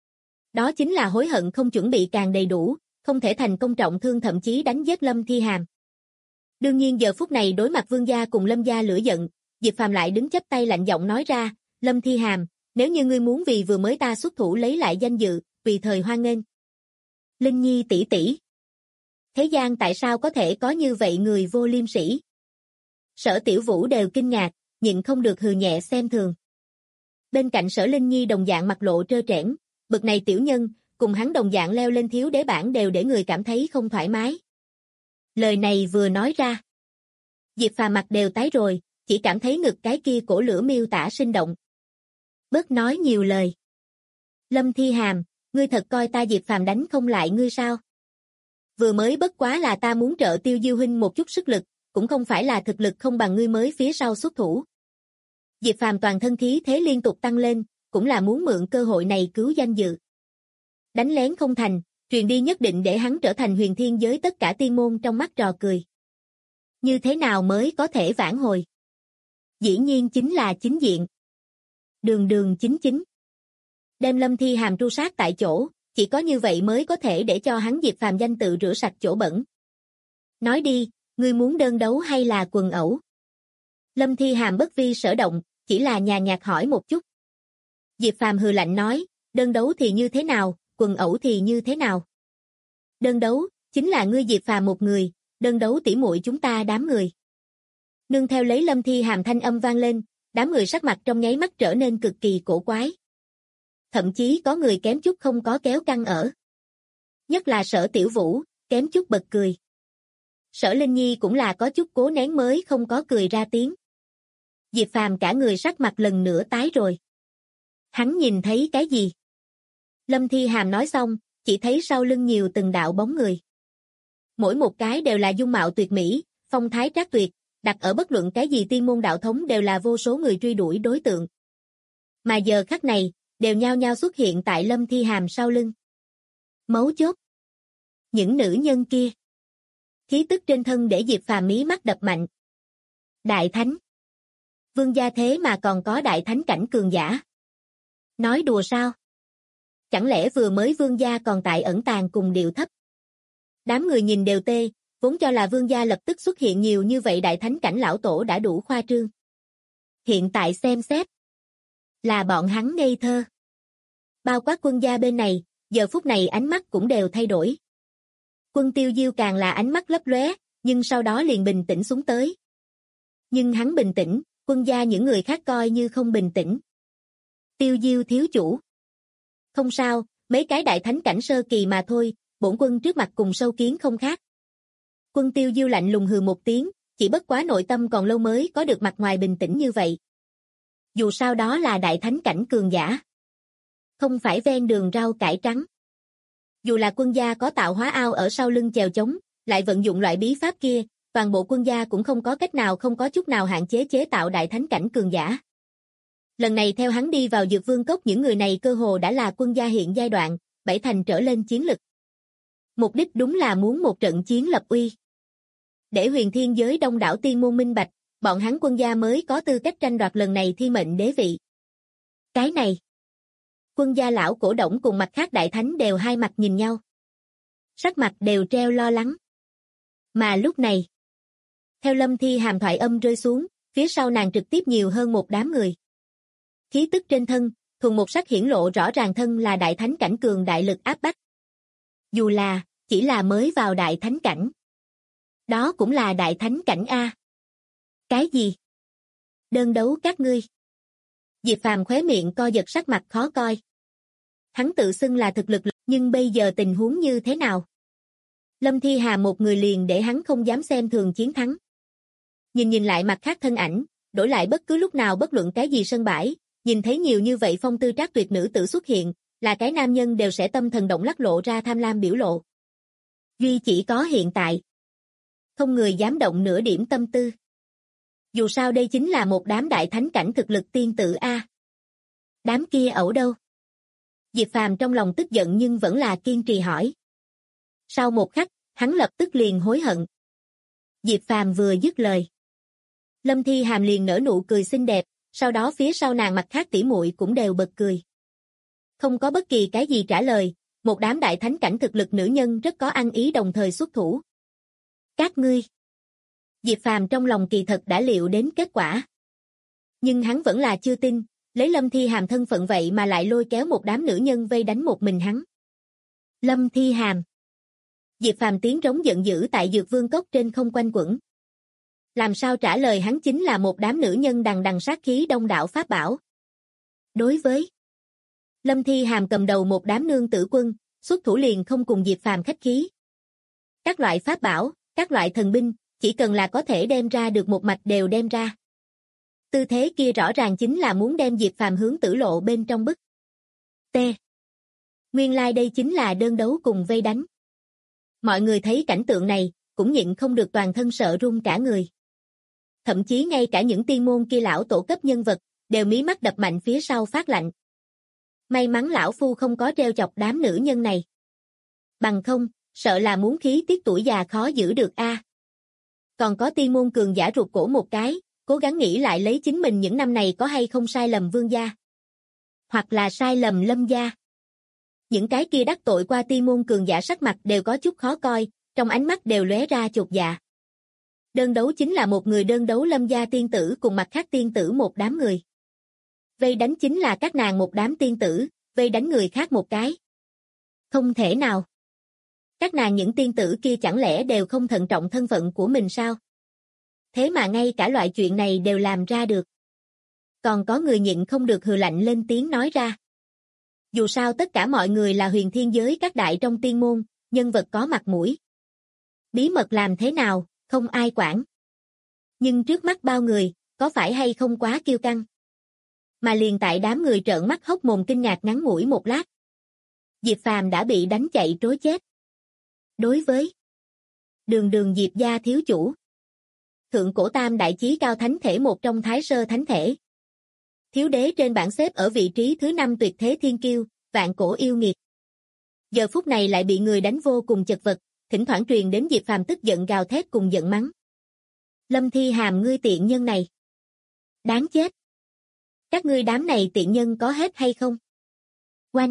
đó chính là hối hận không chuẩn bị càng đầy đủ, không thể thành công trọng thương thậm chí đánh giết Lâm Thi Hàm. Đương nhiên giờ phút này đối mặt Vương gia cùng Lâm gia lửa giận, Diệp Phàm lại đứng chắp tay lạnh giọng nói ra, Lâm Thi Hàm, nếu như ngươi muốn vì vừa mới ta xuất thủ lấy lại danh dự, tùy thời hoan nghênh. Linh Nhi tỷ tỷ. Thế gian tại sao có thể có như vậy người vô liêm sỉ? Sở Tiểu Vũ đều kinh ngạc, nhịn không được hừ nhẹ xem thường. Bên cạnh Sở Linh Nhi đồng dạng mặt lộ trơ trẽn, bực này tiểu nhân, cùng hắn đồng dạng leo lên thiếu đế bảng đều để người cảm thấy không thoải mái. Lời này vừa nói ra, Diệp Phàm mặt đều tái rồi, chỉ cảm thấy ngực cái kia cổ lửa miêu tả sinh động. Bớt nói nhiều lời. Lâm Thi Hàm, ngươi thật coi ta Diệp Phàm đánh không lại ngươi sao? Vừa mới bất quá là ta muốn trợ Tiêu Diêu huynh một chút sức lực, cũng không phải là thực lực không bằng ngươi mới phía sau xuất thủ. Diệp Phàm toàn thân khí thế liên tục tăng lên, cũng là muốn mượn cơ hội này cứu danh dự. Đánh lén không thành, truyền đi nhất định để hắn trở thành huyền thiên giới tất cả tiên môn trong mắt trò cười. Như thế nào mới có thể vãn hồi? Dĩ nhiên chính là chính diện. Đường đường chính chính. Đem Lâm Thi Hàm tru sát tại chỗ, chỉ có như vậy mới có thể để cho hắn Diệp Phàm danh tự rửa sạch chỗ bẩn. Nói đi, ngươi muốn đơn đấu hay là quần ẩu? Lâm Thi Hàm bất vi sở động, chỉ là nhàn nhạt hỏi một chút. Diệp Phàm hừ lạnh nói, đơn đấu thì như thế nào, quần ẩu thì như thế nào? Đơn đấu, chính là ngươi Diệp Phàm một người, đơn đấu tỉ muội chúng ta đám người. Nương theo lấy Lâm Thi Hàm thanh âm vang lên, đám người sắc mặt trong nháy mắt trở nên cực kỳ cổ quái. Thậm chí có người kém chút không có kéo căng ở. Nhất là Sở Tiểu Vũ, kém chút bật cười. Sở Linh Nhi cũng là có chút cố nén mới không có cười ra tiếng. Diệp Phàm cả người sắc mặt lần nữa tái rồi. Hắn nhìn thấy cái gì? Lâm Thi Hàm nói xong, chỉ thấy sau lưng nhiều từng đạo bóng người. Mỗi một cái đều là dung mạo tuyệt mỹ, phong thái trác tuyệt, đặt ở bất luận cái gì tiên môn đạo thống đều là vô số người truy đuổi đối tượng. Mà giờ khắc này, đều nhao nhao xuất hiện tại Lâm Thi Hàm sau lưng. Mấu chốt. Những nữ nhân kia. Khí tức trên thân để Diệp Phàm mí mắt đập mạnh. Đại Thánh. Vương gia thế mà còn có Đại Thánh cảnh cường giả. Nói đùa sao? Chẳng lẽ vừa mới vương gia còn tại ẩn tàng cùng điệu thấp? Đám người nhìn đều tê, vốn cho là vương gia lập tức xuất hiện nhiều như vậy Đại Thánh cảnh lão tổ đã đủ khoa trương. Hiện tại xem xét. Là bọn hắn ngây thơ. Bao quát Quân gia bên này, giờ phút này ánh mắt cũng đều thay đổi. Quân Tiêu Diêu càng là ánh mắt lấp lóe, nhưng sau đó liền bình tĩnh xuống tới. Nhưng hắn bình tĩnh, Quân gia những người khác coi như không bình tĩnh. Tiêu Diêu thiếu chủ. Không sao, mấy cái Đại Thánh cảnh sơ kỳ mà thôi, bổn quân trước mặt cùng sâu kiến không khác. Quân Tiêu Diêu lạnh lùng hừ một tiếng, chỉ bất quá nội tâm còn lâu mới có được mặt ngoài bình tĩnh như vậy. Dù sao đó là Đại Thánh cảnh cường giả. Không phải ven đường rau cải trắng. Dù là Quân gia có tạo hóa ao ở sau lưng chèo chống, lại vận dụng loại bí pháp kia, toàn bộ Quân gia cũng không có cách nào không có chút nào hạn chế chế tạo Đại Thánh cảnh cường giả. Lần này theo hắn đi vào Dược Vương Cốc những người này cơ hồ đã là Quân gia hiện giai đoạn, 7 thành trở lên chiến lực. Mục đích đúng là muốn một trận chiến lập uy. Để huyền thiên giới đông đảo tiên môn minh bạch, bọn hắn Quân gia mới có tư cách tranh đoạt lần này thi mệnh đế vị. Cái này. Quân gia lão cổ động cùng mặt khác Đại Thánh đều hai mặt nhìn nhau. Sắc mặt đều treo lo lắng. Mà lúc này, theo Lâm Thi Hàm thoại âm rơi xuống, phía sau nàng trực tiếp nhiều hơn một đám người. Khí tức trên thân, thuần một sắc hiển lộ rõ ràng thân là Đại Thánh cảnh cường đại lực áp bách. Dù là, chỉ là mới vào Đại Thánh cảnh. Đó cũng là Đại Thánh cảnh A. Cái gì? Đơn đấu các ngươi. Diệp Phàm khóe miệng co giật sắc mặt khó coi. Hắn tự xưng là thực lực, nhưng bây giờ tình huống như thế nào? Lâm Thi Hà một người liền để hắn không dám xem thường chiến thắng. Nhìn lại mặt khác thân ảnh, đổi lại bất cứ lúc nào bất luận cái gì sân bãi, nhìn thấy nhiều như vậy phong tư trác tuyệt nữ tử xuất hiện, là cái nam nhân đều sẽ tâm thần động lắc lộ ra tham lam biểu lộ. Duy chỉ có hiện tại. Không người dám động nửa điểm tâm tư. Dù sao đây chính là một đám Đại Thánh cảnh thực lực tiên tử A. Đám kia ẩu đâu? Diệp Phàm trong lòng tức giận nhưng vẫn là kiên trì hỏi. Sau một khắc, hắn lập tức liền hối hận. Diệp Phàm vừa dứt lời. Lâm Thi Hàm liền nở nụ cười xinh đẹp, sau đó phía sau nàng mặt khác tỉ muội cũng đều bật cười. Không có bất kỳ cái gì trả lời, một đám Đại Thánh cảnh thực lực nữ nhân rất có ăn ý đồng thời xuất thủ. Các ngươi. Diệp Phàm trong lòng kỳ thật đã liệu đến kết quả. Nhưng hắn vẫn là chưa tin, lấy Lâm Thi Hàm thân phận vậy mà lại lôi kéo một đám nữ nhân vây đánh một mình hắn. Lâm Thi Hàm. Diệp Phàm tiếng trống giận dữ tại Dược Vương Cốc trên không quanh quẩn. Làm sao trả lời hắn chính là một đám nữ nhân đằng đằng sát khí đông đảo pháp bảo. Đối với Lâm Thi Hàm cầm đầu một đám nương tử quân, xuất thủ liền không cùng Diệp Phàm khách khí. Các loại pháp bảo, các loại thần binh, chỉ cần là có thể đem ra được một mạch đều đem ra. Tư thế kia rõ ràng chính là muốn đem Diệp Phàm hướng tử lộ bên trong bức. T. Nguyên lai đây chính là đơn đấu cùng vây đánh. Mọi người thấy cảnh tượng này, cũng nhịn không được toàn thân sợ run cả người. Thậm chí ngay cả những tiên môn kia lão tổ cấp nhân vật, đều mí mắt đập mạnh phía sau phát lạnh. May mắn lão phu không có treo chọc đám nữ nhân này. Bằng không, sợ là muốn khí tiết tuổi già khó giữ được a. Còn có tiên môn cường giả rụt cổ một cái, cố gắng nghĩ lại lấy chính mình những năm này có hay không sai lầm Vương gia. Hoặc là sai lầm Lâm gia. Những cái kia đắc tội qua tiên môn cường giả sắc mặt đều có chút khó coi, trong ánh mắt đều lóe ra chột dạ. Đơn đấu chính là một người đơn đấu Lâm gia tiên tử cùng mặt khác tiên tử một đám người. Vây đánh chính là các nàng một đám tiên tử, vây đánh người khác một cái. Không thể nào. Các nàng những tiên tử kia chẳng lẽ đều không thận trọng thân phận của mình sao? Thế mà ngay cả loại chuyện này đều làm ra được. Còn có người nhịn không được hừ lạnh lên tiếng nói ra. Dù sao tất cả mọi người là huyền thiên giới các đại trong tiên môn, nhân vật có mặt mũi. Bí mật làm thế nào, không ai quản. Nhưng trước mắt bao người, có phải hay không quá kiêu căng? Mà liền tại đám người trợn mắt hốc mồm kinh ngạc ngắn ngủi một lát. Diệp Phàm đã bị đánh chạy trối chết. Đối với đường Diệp gia thiếu chủ. Thượng cổ tam đại chí cao thánh thể một trong thái sơ thánh thể. Thiếu đế trên bảng xếp ở vị trí thứ 5 tuyệt thế thiên kiêu, vạn cổ yêu nghiệt. Giờ phút này lại bị người đánh vô cùng chật vật, thỉnh thoảng truyền đến Diệp Phàm tức giận gào thét cùng giận mắng. Lâm Thi Hàm ngươi tiện nhân này. Đáng chết. Các ngươi đám này tiện nhân có hết hay không? Oanh.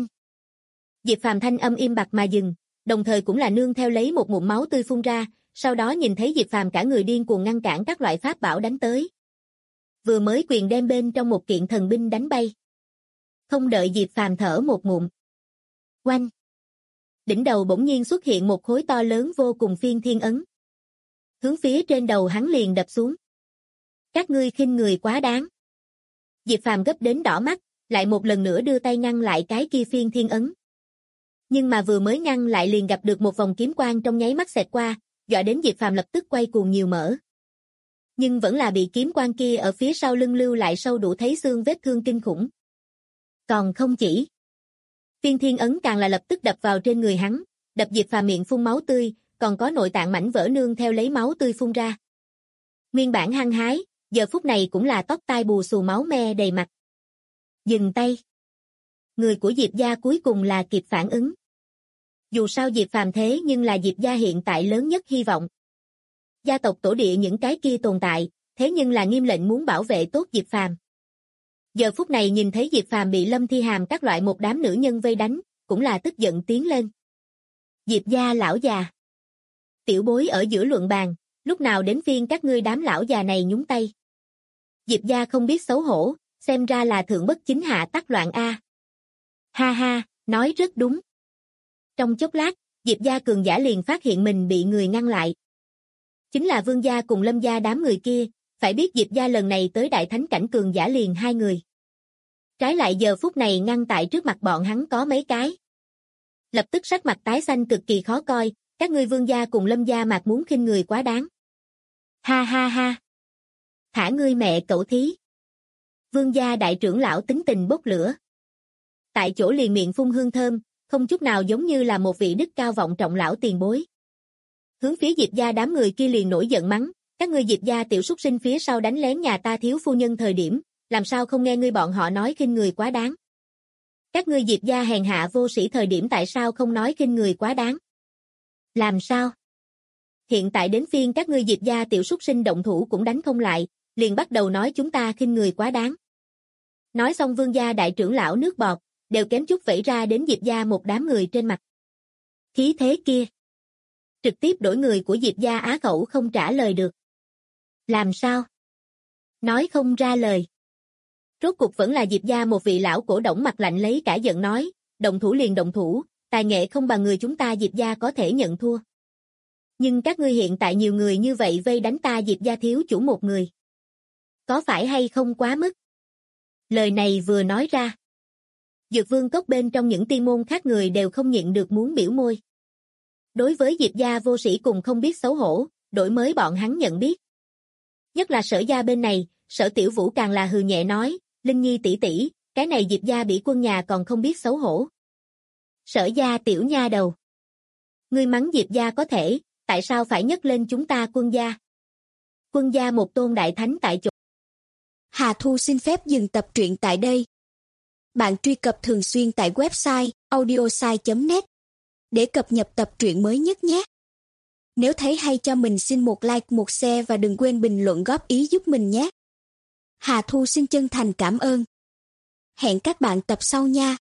Diệp Phàm thanh âm im bặt mà dừng, đồng thời cũng là nương theo lấy một ngụm máu tươi phun ra, sau đó nhìn thấy Diệp Phàm cả người điên cuồng ngăn cản các loại pháp bảo đánh tới. Vừa mới quyền đem bên trong một kiện thần binh đánh bay. Không đợi Diệp Phàm thở một ngụm. Oanh. Đỉnh đầu bỗng nhiên xuất hiện một khối to lớn vô cùng phiên thiên ấn. Hướng phía trên đầu hắn liền đập xuống. Các ngươi khinh người quá đáng. Diệp Phàm gấp đến đỏ mắt, lại một lần nữa đưa tay ngăn lại cái kia phiên thiên ấn. Nhưng mà vừa mới ngăn lại liền gặp được một vòng kiếm quang trong nháy mắt xẹt qua, dọa đến Diệp Phàm lập tức quay cuồng nhiều mỡ. Nhưng vẫn là bị kiếm quang kia ở phía sau lưng lưu lại sâu đủ thấy xương vết thương kinh khủng. Còn không chỉ. Phiên thiên ấn càng là lập tức đập vào trên người hắn, đập Diệp Phàm miệng phun máu tươi, còn có nội tạng mảnh vỡ nương theo lấy máu tươi phun ra. Nguyên bản hăng hái, giờ phút này cũng là tóc tai bù xù máu me đầy mặt. Dừng tay. Người của Diệp gia cuối cùng là kịp phản ứng. Dù sao Diệp Phàm thế nhưng là Diệp gia hiện tại lớn nhất hy vọng. Gia tộc tổ địa những cái kia tồn tại, thế nhưng là nghiêm lệnh muốn bảo vệ tốt Diệp Phàm. Giờ phút này nhìn thấy Diệp Phàm bị Lâm Thi Hàm các loại một đám nữ nhân vây đánh, cũng là tức giận tiến lên. Diệp gia lão già. Tiểu bối ở giữa luận bàn, lúc nào đến phiên các ngươi đám lão già này nhúng tay. Diệp gia không biết xấu hổ, xem ra là thượng bất chính hạ tắc loạn a. Ha ha, nói rất đúng. Trong chốc lát, Diệp gia cường giả liền phát hiện mình bị người ngăn lại. Chính là Vương gia cùng Lâm gia đám người kia, phải biết Diệp gia lần này tới đại thánh cảnh cường giả liền 2 người. Trái lại giờ phút này ngăn tại trước mặt bọn hắn có mấy cái. Lập tức sắc mặt tái xanh cực kỳ khó coi, các ngươi Vương gia cùng Lâm gia mặt muốn khinh người quá đáng. Ha ha ha. Thả ngươi mẹ cẩu thí. Vương gia đại trưởng lão tính tình bốc lửa. Tại chỗ liền miệng phun hương thơm, không chút nào giống như là một vị đức cao vọng trọng lão tiền bối. Hướng phía Diệp gia đám người kia liền nổi giận mắng, các ngươi Diệp gia tiểu súc sinh phía sau đánh lén nhà ta thiếu phu nhân thời điểm, làm sao không nghe ngươi bọn họ nói khinh người quá đáng. Các ngươi Diệp gia hèn hạ vô sĩ thời điểm tại sao không nói khinh người quá đáng. Làm sao? Hiện tại đến phiên các ngươi Diệp gia tiểu súc sinh động thủ cũng đánh không lại, liền bắt đầu nói chúng ta khinh người quá đáng. Nói xong Vương gia đại trưởng lão nước bọt, đều kém chút vẩy ra đến Diệp gia một đám người trên mặt. Khí thế kia. Trực tiếp đổi người của Diệp gia á khẩu không trả lời được. Làm sao? Nói không ra lời. Rốt cục vẫn là Diệp gia một vị lão cổ đổng mặt lạnh lấy cả giận nói, động thủ liền động thủ, tài nghệ không bằng người chúng ta Diệp gia có thể nhận thua. Nhưng các ngươi hiện tại nhiều người như vậy vây đánh ta Diệp gia thiếu chủ một người. Có phải hay không quá mức? Lời này vừa nói ra. Dược Vương cốc bên trong những tiên môn khác người đều không nhịn được muốn biểu môi. Đối với Diệp gia vô sĩ cùng không biết xấu hổ, đổi mới bọn hắn nhận biết. Nhất là Sở gia bên này, Sở Tiểu Vũ càng là hừ nhẹ nói, Linh Nhi tỷ tỷ, cái này Diệp gia bị quân nhà còn không biết xấu hổ. Sở gia tiểu nha đầu. Ngươi mắng Diệp gia có thể, tại sao phải nhấc lên chúng ta Quân gia? Quân gia một tôn đại thánh tại chỗ. Hà Thu xin phép dừng tập truyện tại đây. Bạn truy cập thường xuyên tại website audiosai.net để cập nhật tập truyện mới nhất nhé. Nếu thấy hay cho mình xin một like, một share và đừng quên bình luận góp ý giúp mình nhé. Hà Thu xin chân thành cảm ơn. Hẹn các bạn tập sau nha.